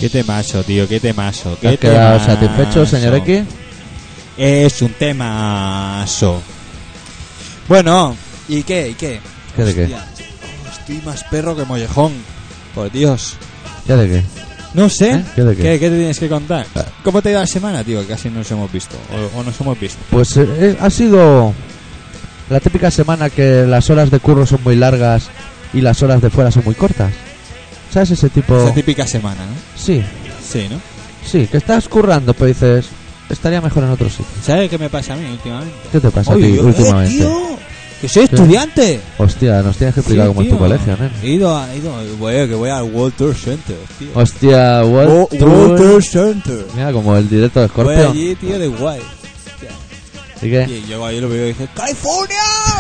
Qué temazo, tío, qué temazo. ¿Te Qué has quedado temazo. satisfecho, señor X? Es un temazo. Bueno, ¿y qué? ¿Y qué? ¿Qué de qué? Hostia, estoy más perro que mollejón. Por Dios. ¿Qué de qué? No sé. ¿Eh? ¿Qué de qué? ¿Qué, qué te tienes que contar? ¿Cómo te ha ido la semana, tío? Que casi no nos hemos visto. O, o nos hemos visto. Pues eh, eh, ha sido la típica semana que las horas de curro son muy largas y las horas de fuera son muy cortas. ¿Sabes ese tipo? Esa típica semana, ¿no? Sí, Sí, ¿no? sí, que estás currando, pero dices, estaría mejor en otro sitio. ¿Sabes qué me pasa a mí últimamente? ¿Qué te pasa Oye, a ti yo- últimamente? Eh, tío, que soy estudiante. Hostia, nos tienes que explicar Sí, cómo es tu tío. colegio, ¿no? He ido, a, he ido, voy, que voy al World Trade Center, tío. Hostia, what? Wo- World Trade Center. Mira, como el directo de Voy Scorpio. allí, tío, de guay. ¿Y qué? Y llego ahí y lo veo y dice ¡California!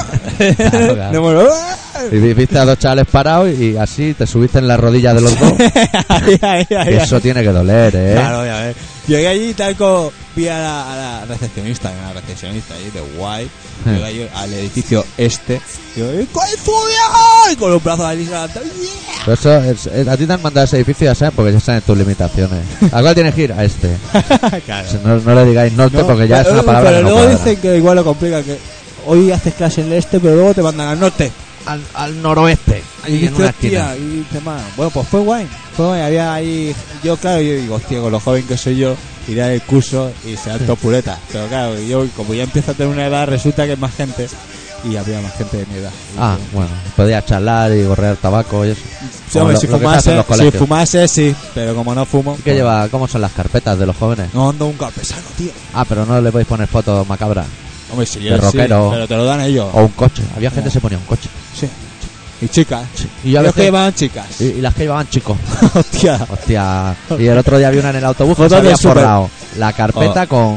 Claro, claro. De mono, Y vi- viste a dos chavales parados y así te subiste en la rodilla de los dos. ahí, ahí, ahí, Que eso tiene que doler, ¿eh? Claro, ya ves. Llegué allí y tal como vi a la, a la recepcionista, a la recepcionista allí de guay. Hmm. Llegué allí al edificio este. Y yo, ¡California! Y con los brazos ahí levantando. ¡Yeah! Pero eso es- es- a ti te han mandado a ese edificio, ya sabes, porque ya saben tus limitaciones. ¿A cuál tienes que ir? A este. Claro. No, no le digáis norte No, porque ya es pero- una palabra Pero que no luego cuadra. dicen que igual lo complica, que hoy haces clase en el este, pero luego te mandan al norte. Al, al noroeste. Y Ahí en dice, una hostia, esquina. y dice, "Man, bueno, pues fue guay. Fue guay. Había ahí. Yo, claro, yo digo, hostia, con lo joven que soy yo, iré al curso y será todo puleta. Pero claro, yo, como ya empiezo a tener una edad, resulta que es más gente. Y había más gente de mi edad. Y Ah, yo- bueno, podías charlar y gorrear tabaco y eso. Sí, Como hombre, lo- si lo que se hace en fumase, los si colegios. fumase, sí. Pero como no fumo. ¿Qué pues, lleva? ¿Cómo son las carpetas de los jóvenes? No ando un carpesano, tío. Ah, pero no le podéis poner fotos macabras. Hombre, si De yo sí, rockero. pero te lo dan ellos. O un coche. Había gente No. que se ponía un coche. Sí. Y chicas. Y yo a Los que veces- llevaban chicas. y, y las que llevaban chicos. Hostia. Hostia. Y el otro día vi una en el autobús que Fotos se había de súper- forrado la carpeta Oh. con,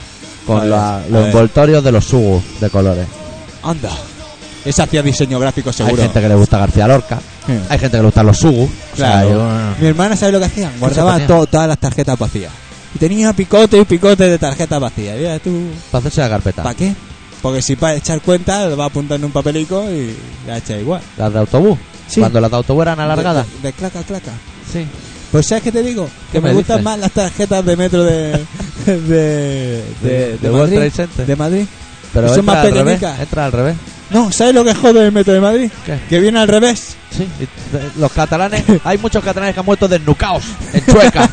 con A ver, la- a los ver. envoltorios de los sugus de colores. Anda. Ese hacía diseño gráfico seguro. Hay gente que le gusta García Lorca. Sí. Hay gente que le gustan los sugus. Claro. O sea, yo- Mi hermana, ¿sabe lo que hacían? Guardaban ponía? to- todas las tarjetas vacías. Y tenía picote y picote de tarjetas vacías. Mira tú. para hacerse la carpeta. ¿Para qué? Porque si para echar cuenta, lo va apuntando en un papelico y la echa igual. Las de autobús. Sí. Cuando las de autobús eran alargadas. De, de claca, claca. Sí. Pues ¿sabes qué te digo? ¿Qué Que me, me gustan dices? más las tarjetas de metro de... de... de, de, de World Madrid. Trade Center. De Madrid. Pero Son entra más al revés. pequeñicas. Entra al revés. No, ¿sabes lo que jode el metro de Madrid? ¿Qué? Que viene al revés. Sí. Y de- los catalanes. Hay muchos catalanes que han muerto desnucados. En Chueca.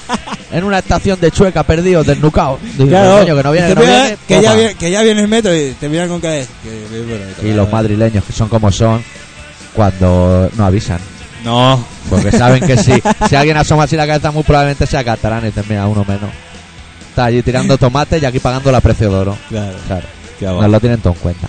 En una estación de Chueca perdidos, desnucados. Digo, coño, que no viene, Y que te no mira- viene. que, ya toma. viene que ya viene el metro y te miran con cara de... que- bueno, Y los madrileños, que son como son, cuando no avisan. No. Porque saben que si, si alguien asoma así la cabeza, muy probablemente sea catalán y dicen, mira, uno menos. Está allí tirando tomates y aquí pagando la precio de oro. Claro. Claro, Qué nos abajo. lo tienen todo en cuenta.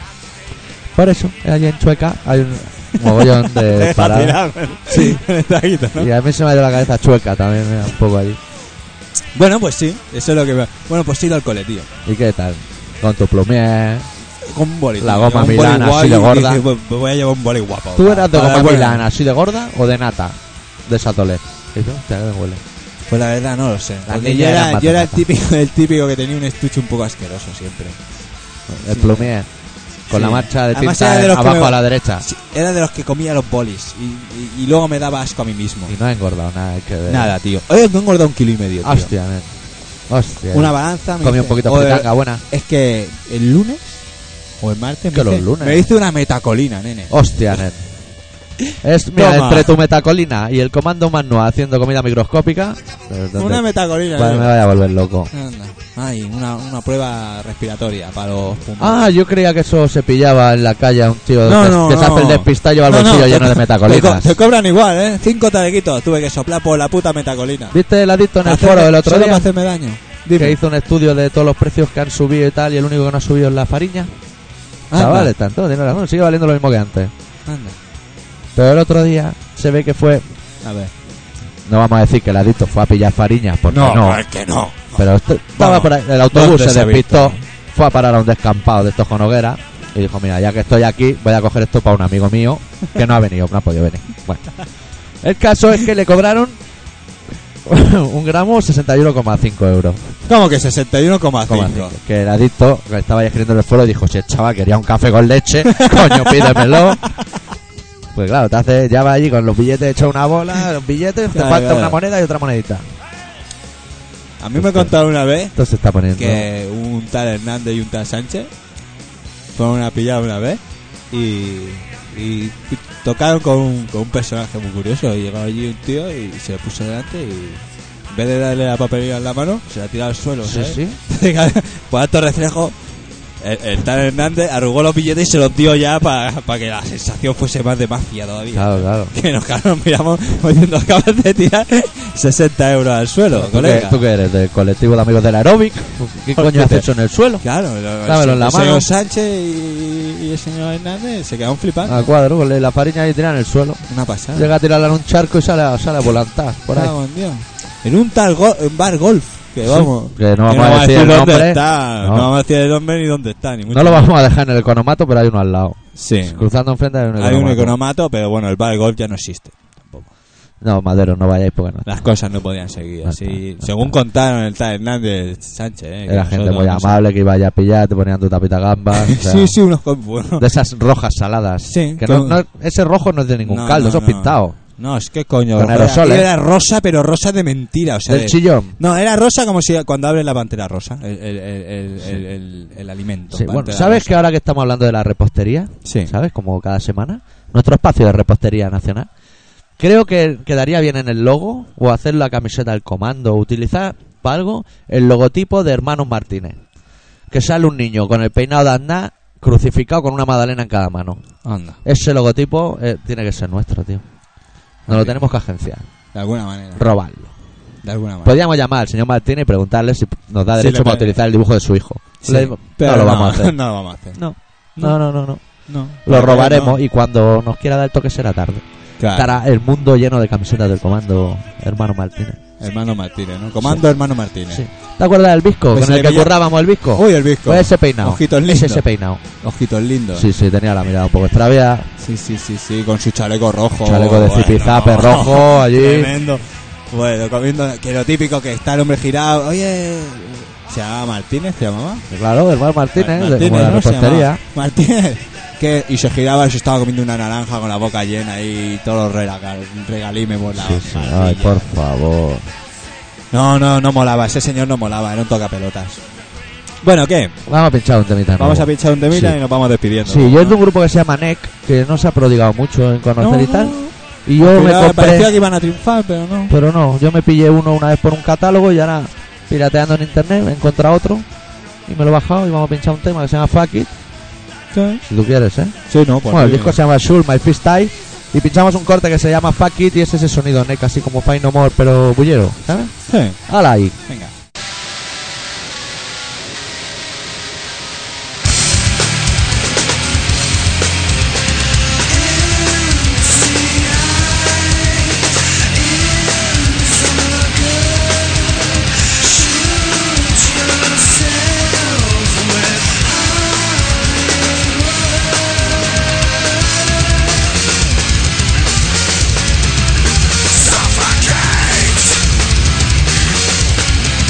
Por eso, allí en Chueca hay un mogollón de paradas. Sí. Taquito, ¿no? Y a mí se me ha ido la cabeza Chueca también, mira, un poco allí. Bueno, pues sí. Eso es lo que... me- Bueno, pues sí, he ido al cole, tío. ¿Y qué tal? Con tu plumier. Con un boli. La tío. goma Un boli Milán guay así de y gorda. dije, pues, voy a llevar un boli guapo. ¿Tú eras de Para- goma bueno, Milán así de gorda o de nata? De Satolet. ¿Y tú? Hostia, ¿qué me huele? Pues la verdad no lo sé. La Porque niña yo era era, yo era el matamata. típico, el típico que tenía un estuche un poco asqueroso siempre. El Sí. plumier. Con Sí. la marcha de Además tinta era de los que abajo me- a la derecha. Sí, era de los que comía los bolis y, y- y luego me daba asco a mí mismo. Y no ha engordado nada, hay que ver. Nada, tío. Oye, me he engordado un kilo y medio, tío. Hostia, nen. Hostia. Una balanza. Me Comí un dice, poquito de "Oye, fritanga buena. Es que el lunes o el martes Que me, los hice, lunes. me hice una metacolina, nene. Hostia, nen. Es, mira, Toma. entre tu metacolina y el comando manual haciendo comida microscópica. pues, ¿dónde? Una metacolina. Pues nene. me vaya a volver loco. Anda. Ay, una, una prueba respiratoria para los fumadores. Ah, yo creía que eso se pillaba en la calle a un tío No, que, no, que se no. hace el despistado y lleva el No, no, bolsillo te- lleno de Te, co- metacolinas. te cobran igual, ¿eh? Cinco tarequitos tuve que soplar por la puta metacolina. ¿Viste el adicto en el Hacerme- foro el otro solo para día? hacerme daño. Que Dime. hizo un estudio de todos los precios que han subido y tal, y el único que no ha subido es la fariña. Anda, Chavales, tanto, tiene razón, sigue valiendo lo mismo que antes. anda. Pero el otro día se ve que fue, A ver. no vamos a decir que el adicto fue a pillar fariñas, porque no, es que no. pero esto- estaba Bueno, por ahí, el autobús ¿dónde se se ha despistó, visto? fue a parar a un descampado de estos con hoguera y dijo, mira, ya que estoy aquí, voy a coger esto para un amigo mío que no ha venido, no ha podido venir. Bueno, el caso es que le cobraron un gramo sesenta y uno coma cinco euros. ¿Cómo que sesenta y uno coma Coma cinco? cinco. Que el adicto que estaba ahí escribiendo en el foro dijo, si el chaval quería un café con leche, coño, pídemelo. Pues claro, te hace, ya va allí con los billetes hechos una bola, los billetes, te Claro, falta claro. una moneda y otra monedita. A mí me contaron una vez Esto se está poniendo. que un tal Hernández y un tal Sánchez fueron a pillar una vez y, y tocaron con un, con un personaje muy curioso. Y llegó allí un tío y se le puso delante y en vez de darle la papelera en la mano, se la tiró al suelo. Sí, ¿sabes? sí. Por alto reflejo, el, el tal Hernández arrugó los billetes y se los dio ya para pa que la sensación fuese más de mafia todavía. Claro, claro. Que nos, claro, nos miramos diciendo, acabas de tirar sesenta euros al suelo, ¿Tú qué, colega. ¿Tú qué eres? ¿Del colectivo de amigos del aeróbic? ¿Qué coño haces eso en el suelo? Claro, lo- Dámelo en la el mano. señor Sánchez y, y el señor Hernández se quedaron flipando. A cuadro, con la farina ahí tirada en el suelo. Una pasada. Llega a tirarla en un charco y sale, sale a volantar por ahí. Cago en Dios. En un tal go- en bar golf, que vamos. que no vamos a decir el dónde nombre. está. No. No. vamos a decir el nombre ni dónde está. Ni mucho No lo menos. vamos a dejar en el economato, pero hay uno al lado. Sí. Cruzando enfrente hay un Hay economato. un economato, pero bueno, el bar golf ya no existe. Tampoco. No, Madero, no vayáis porque no. Las cosas no podían seguir No así. está, no según está. contaron el tal Hernández Sánchez. Eh, que Era gente nosotros muy no amable que iba allá a pillar, te ponían tu tapita gambas. o sea, Sí, sí, unos con... bueno. De esas rojas saladas. Sí, Que no, con- no- ese rojo no es de ningún No, caldo, no, eso es no. pintado. No, es que coño. Con era- aerosoles. Era rosa, pero rosa de mentira. O sea, Del de- chillón. No, era rosa como si cuando abres la pantera rosa. El, el, el, el, el, el- el alimento. Sí, bueno, pantera ¿sabes rosa. que ahora que estamos hablando de la repostería? Sí. ¿Sabes? Como cada semana. Nuestro espacio de repostería nacional. Creo que quedaría bien en el logo o hacer la camiseta del comando o utilizar para algo el logotipo de Hermanos Martínez. Que sale un niño con el peinado de Aznar crucificado con una magdalena en cada mano. Anda, Ese logotipo eh, tiene que ser nuestro, tío. Nos lo Ok. tenemos que agenciar. de alguna manera. Robarlo. De alguna manera. Podríamos llamar al señor Martínez y preguntarle si nos da Sí, derecho le para pare- utilizar el dibujo de su hijo. Sí, Le digo, pero no lo vamos a hacer. No lo vamos a hacer. No, no, no, no. no. No. Lo Porque robaremos no. y cuando nos quiera dar el toque será tarde. Claro. Estará el mundo lleno de camisetas del comando Hermano Martínez. Hermano Martínez, ¿no? Comando Hermano Martínez. Sí. ¿Te acuerdas del visco? Pues con se el que veía- currábamos el visco. Uy, el visco. Pues ese peinado. Ojitos Es lindos. ese peinado. Ojitos lindos. Sí, sí, tenía la mirada un poco extraviada. Sí, sí, sí, sí, con su chaleco rojo. Chaleco de zipizape rojo allí. Tremendo. Bueno, comiendo, que lo típico que está el hombre girado. Oye, ¿se llamaba Martínez? ¿Se llamaba? Claro, Hermano Martínez, Martínez, de, como la ¿no? Se repostería. llamaba Martínez. Que, y se giraba y se estaba comiendo una naranja con la boca llena y todos los rega- regalimes por la Sí, sí. barbilla. Ay, por favor. No, no, no molaba. Ese señor no molaba, era un tocapelotas. Bueno, ¿qué? Vamos a pinchar un temita Vamos nuevo. a pinchar un temita Sí. y nos vamos despidiendo. Sí, yo es de un grupo que se llama N E C, que no se ha prodigado mucho en conocer y tal. Y yo me Parecía compré... que iban a triunfar, pero no. Pero no, yo me pillé uno una vez por un catálogo y ahora pirateando en internet he encontrado otro y me lo he bajado y vamos a pinchar un tema que se llama Fuck It, Sí, si tú quieres, ¿eh? sí, no, pues Bueno, el sí, disco se llama Shul My Freestyle y pinchamos un corte que se llama Fuck It y es ese sonido N E C así como Fine No More pero bullero, ¿sabes? Sí, ¡Hala ahí! venga. Suffocate.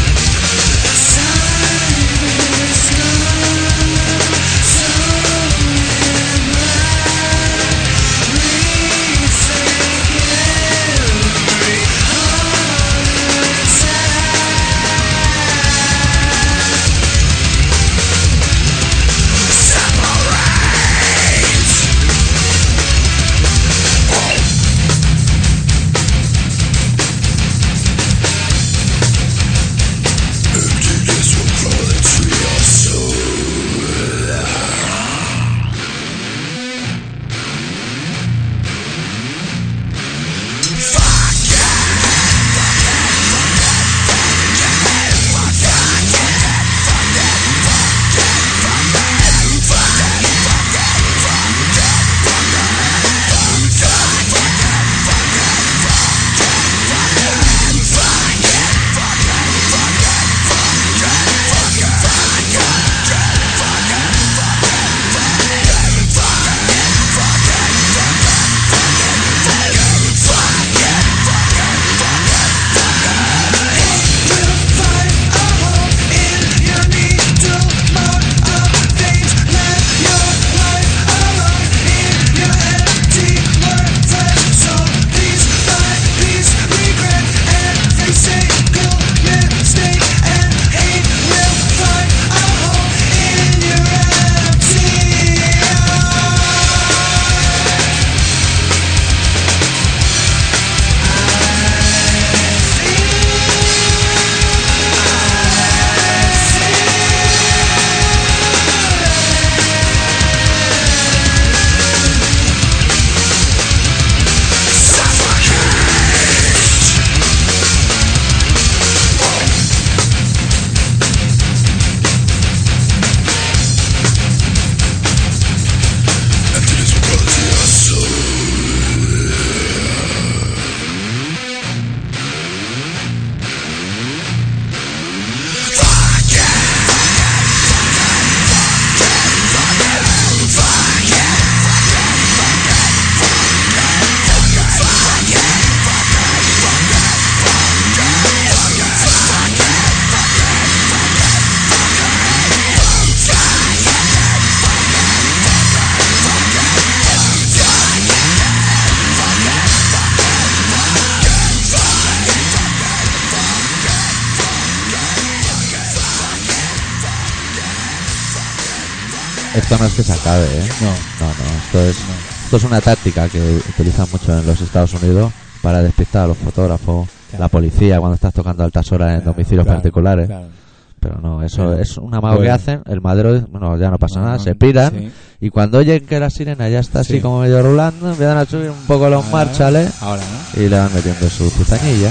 esto no es que se acabe, ¿eh? No. No, no, esto es, esto es una táctica que utilizan mucho en los Estados Unidos para despistar a los fotógrafos, Claro. la policía cuando estás tocando a altas horas en Claro, domicilios claro, particulares. claro. Pero no, eso Claro. es un amago Pues- que hacen. El madero, bueno, ya no pasa No, nada, no, se piran. sí. Y cuando oyen que la sirena ya está así Sí. como medio rulando, empiezan a subir un poco los Ahora, márchales Ahora, ¿no? y le van metiendo su cizañilla.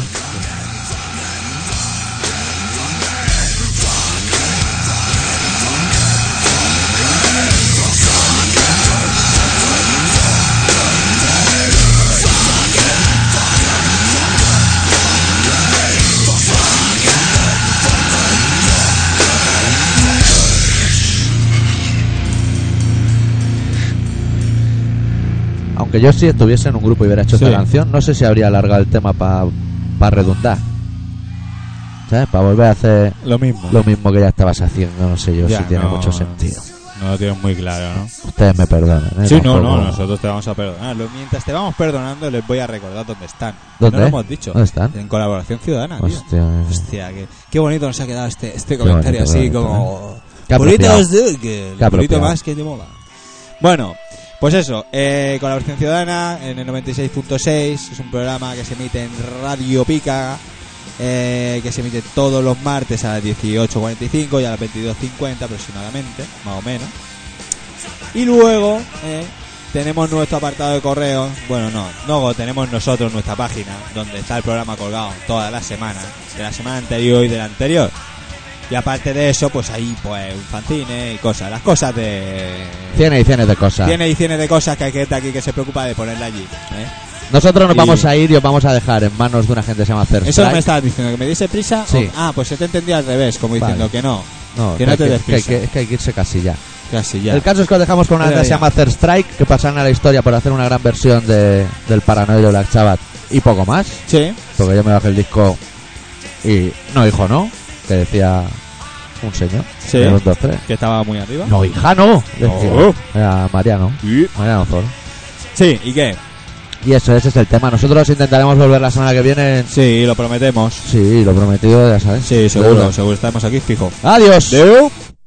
Aunque yo si estuviese en un grupo y hubiera hecho Sí. esta canción, no sé si habría alargado el tema para pa redundar. ¿Sabes? Para volver a hacer Lo mismo. lo mismo que ya estabas haciendo, no sé yo Ya, si tiene no. mucho sentido. No lo tienes muy claro, ¿no? Ustedes me perdonan, ¿eh? Sí, no, Tampoco- no, nosotros te vamos a perdonar. Lo- Mientras te vamos perdonando, les voy a recordar dónde están. Que ¿Dónde? No lo hemos dicho. ¿Dónde están? En Colaboración Ciudadana, tío. Hostia, Hostia, qué, qué bonito nos ha quedado este, este comentario bonito, así qué bonito, como... Qué apropiado. Bonitos de... Que Qué el bonito apropiado. más que de moda. Bueno, pues eso. Eh, Colaboración Ciudadana en el noventa y seis punto seis. Es un programa que se emite en Radio Pica. Eh, que se emite todos los martes a las dieciocho cuarenta y cinco y a las veintidós cincuenta aproximadamente, más o menos. Y luego eh, tenemos nuestro apartado de correos. Bueno, no, no tenemos nosotros nuestra página donde está el programa colgado todas las semanas, de la semana anterior y de la anterior. Y aparte de eso, pues ahí pues un fanzine y cosas, las cosas de... Cienes y cienes de cosas. Tiene ediciones de cosas que hay gente aquí que se preocupa de ponerla allí, ¿eh? Nosotros nos Y- vamos a ir y os vamos a dejar en manos de una gente que se llama Third Eso no me Strike. estabas diciendo, que me diese prisa. Sí. o- Ah, pues se te entendía al revés, como diciendo Vale. que no, No, que no hay te des que, hay prisa. que- es que hay que irse casi ya. Casi ya. El caso es que os dejamos con una Ya, banda que se ya. llama Third Strike, que pasan a la historia por hacer una gran versión de, del Paranoid de Black Sabbath y poco más. Sí, Porque yo me bajé el disco y... No, hijo, no. Que decía un señor. Sí. De dos, dos, tres. que estaba muy arriba. No, hija, no. Decía. No. Era Mariano. Sí. Mariano Zoro. Sí, ¿y qué? Y eso, ese es el tema. Nosotros intentaremos volver la semana que viene. Sí, lo prometemos. Sí, lo prometido, ya sabes. Sí, seguro, Seguro. seguro. Estamos aquí fijo. Adiós. Deu.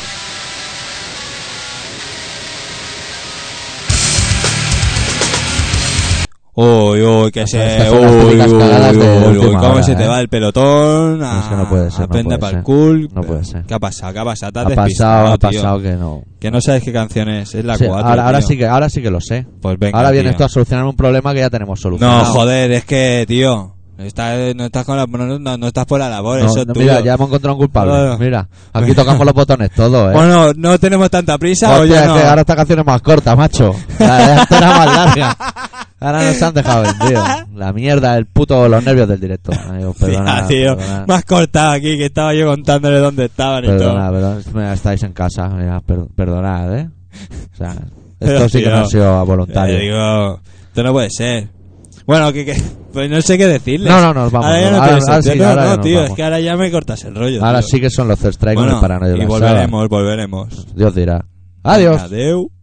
Uy, uy, que se... Estas son las Uy, típicas uy, cagadas de uy, uy, última cómo hora, se te ¿eh? va el pelotón. Es que no puede ser, no Aprende puede para el ser. cool. No puede ser. ¿Qué ha pasado? ¿Qué ha pasado? Te has Ha despistado, pasado, ha tío. pasado que no. Que no sabes qué canción es. Es la Sí, cuatro, ahora, ahora tío. sí que, ahora sí que lo sé. Pues venga, Ahora vienes tío. tú a solucionar un problema que ya tenemos solucionado. No, joder, es que, tío... Estás, no estás con la, no, no, no estás por la labor, No, eso es no, tuyo. mira, ya hemos encontrado un culpable. Bueno. Mira, aquí tocamos los botones todos, ¿eh? Bueno, no tenemos tanta prisa. Hostia, Oye, es no. que ahora esta canción es más corta, macho. La de antes era más larga. Ahora nos han dejado vendido. La mierda, el puto, los nervios del directo. Amigo, perdona, Ya, tío, perdona, me has cortado aquí, que estaba yo contándole dónde estaban y perdona, todo. perdona. Mira, estáis en casa. Mira, per- perdonad, ¿eh? O sea, Pero, esto sí que tío, no ha sido a Te voluntario. digo, esto no puede ser. Bueno, que, que pues no sé qué decirles. No, no, nos vamos. Ahora ya no, Ahora- tiene ahora sentido. sí, no, ahora ya no, nos tío, vamos. es que ahora ya me cortas el rollo. Ahora tío. sí que son los Third Strike con Bueno, el Paranoid de y Black volveremos, volveremos. Sabbath. Dios dirá. Adiós. Venga, adeu.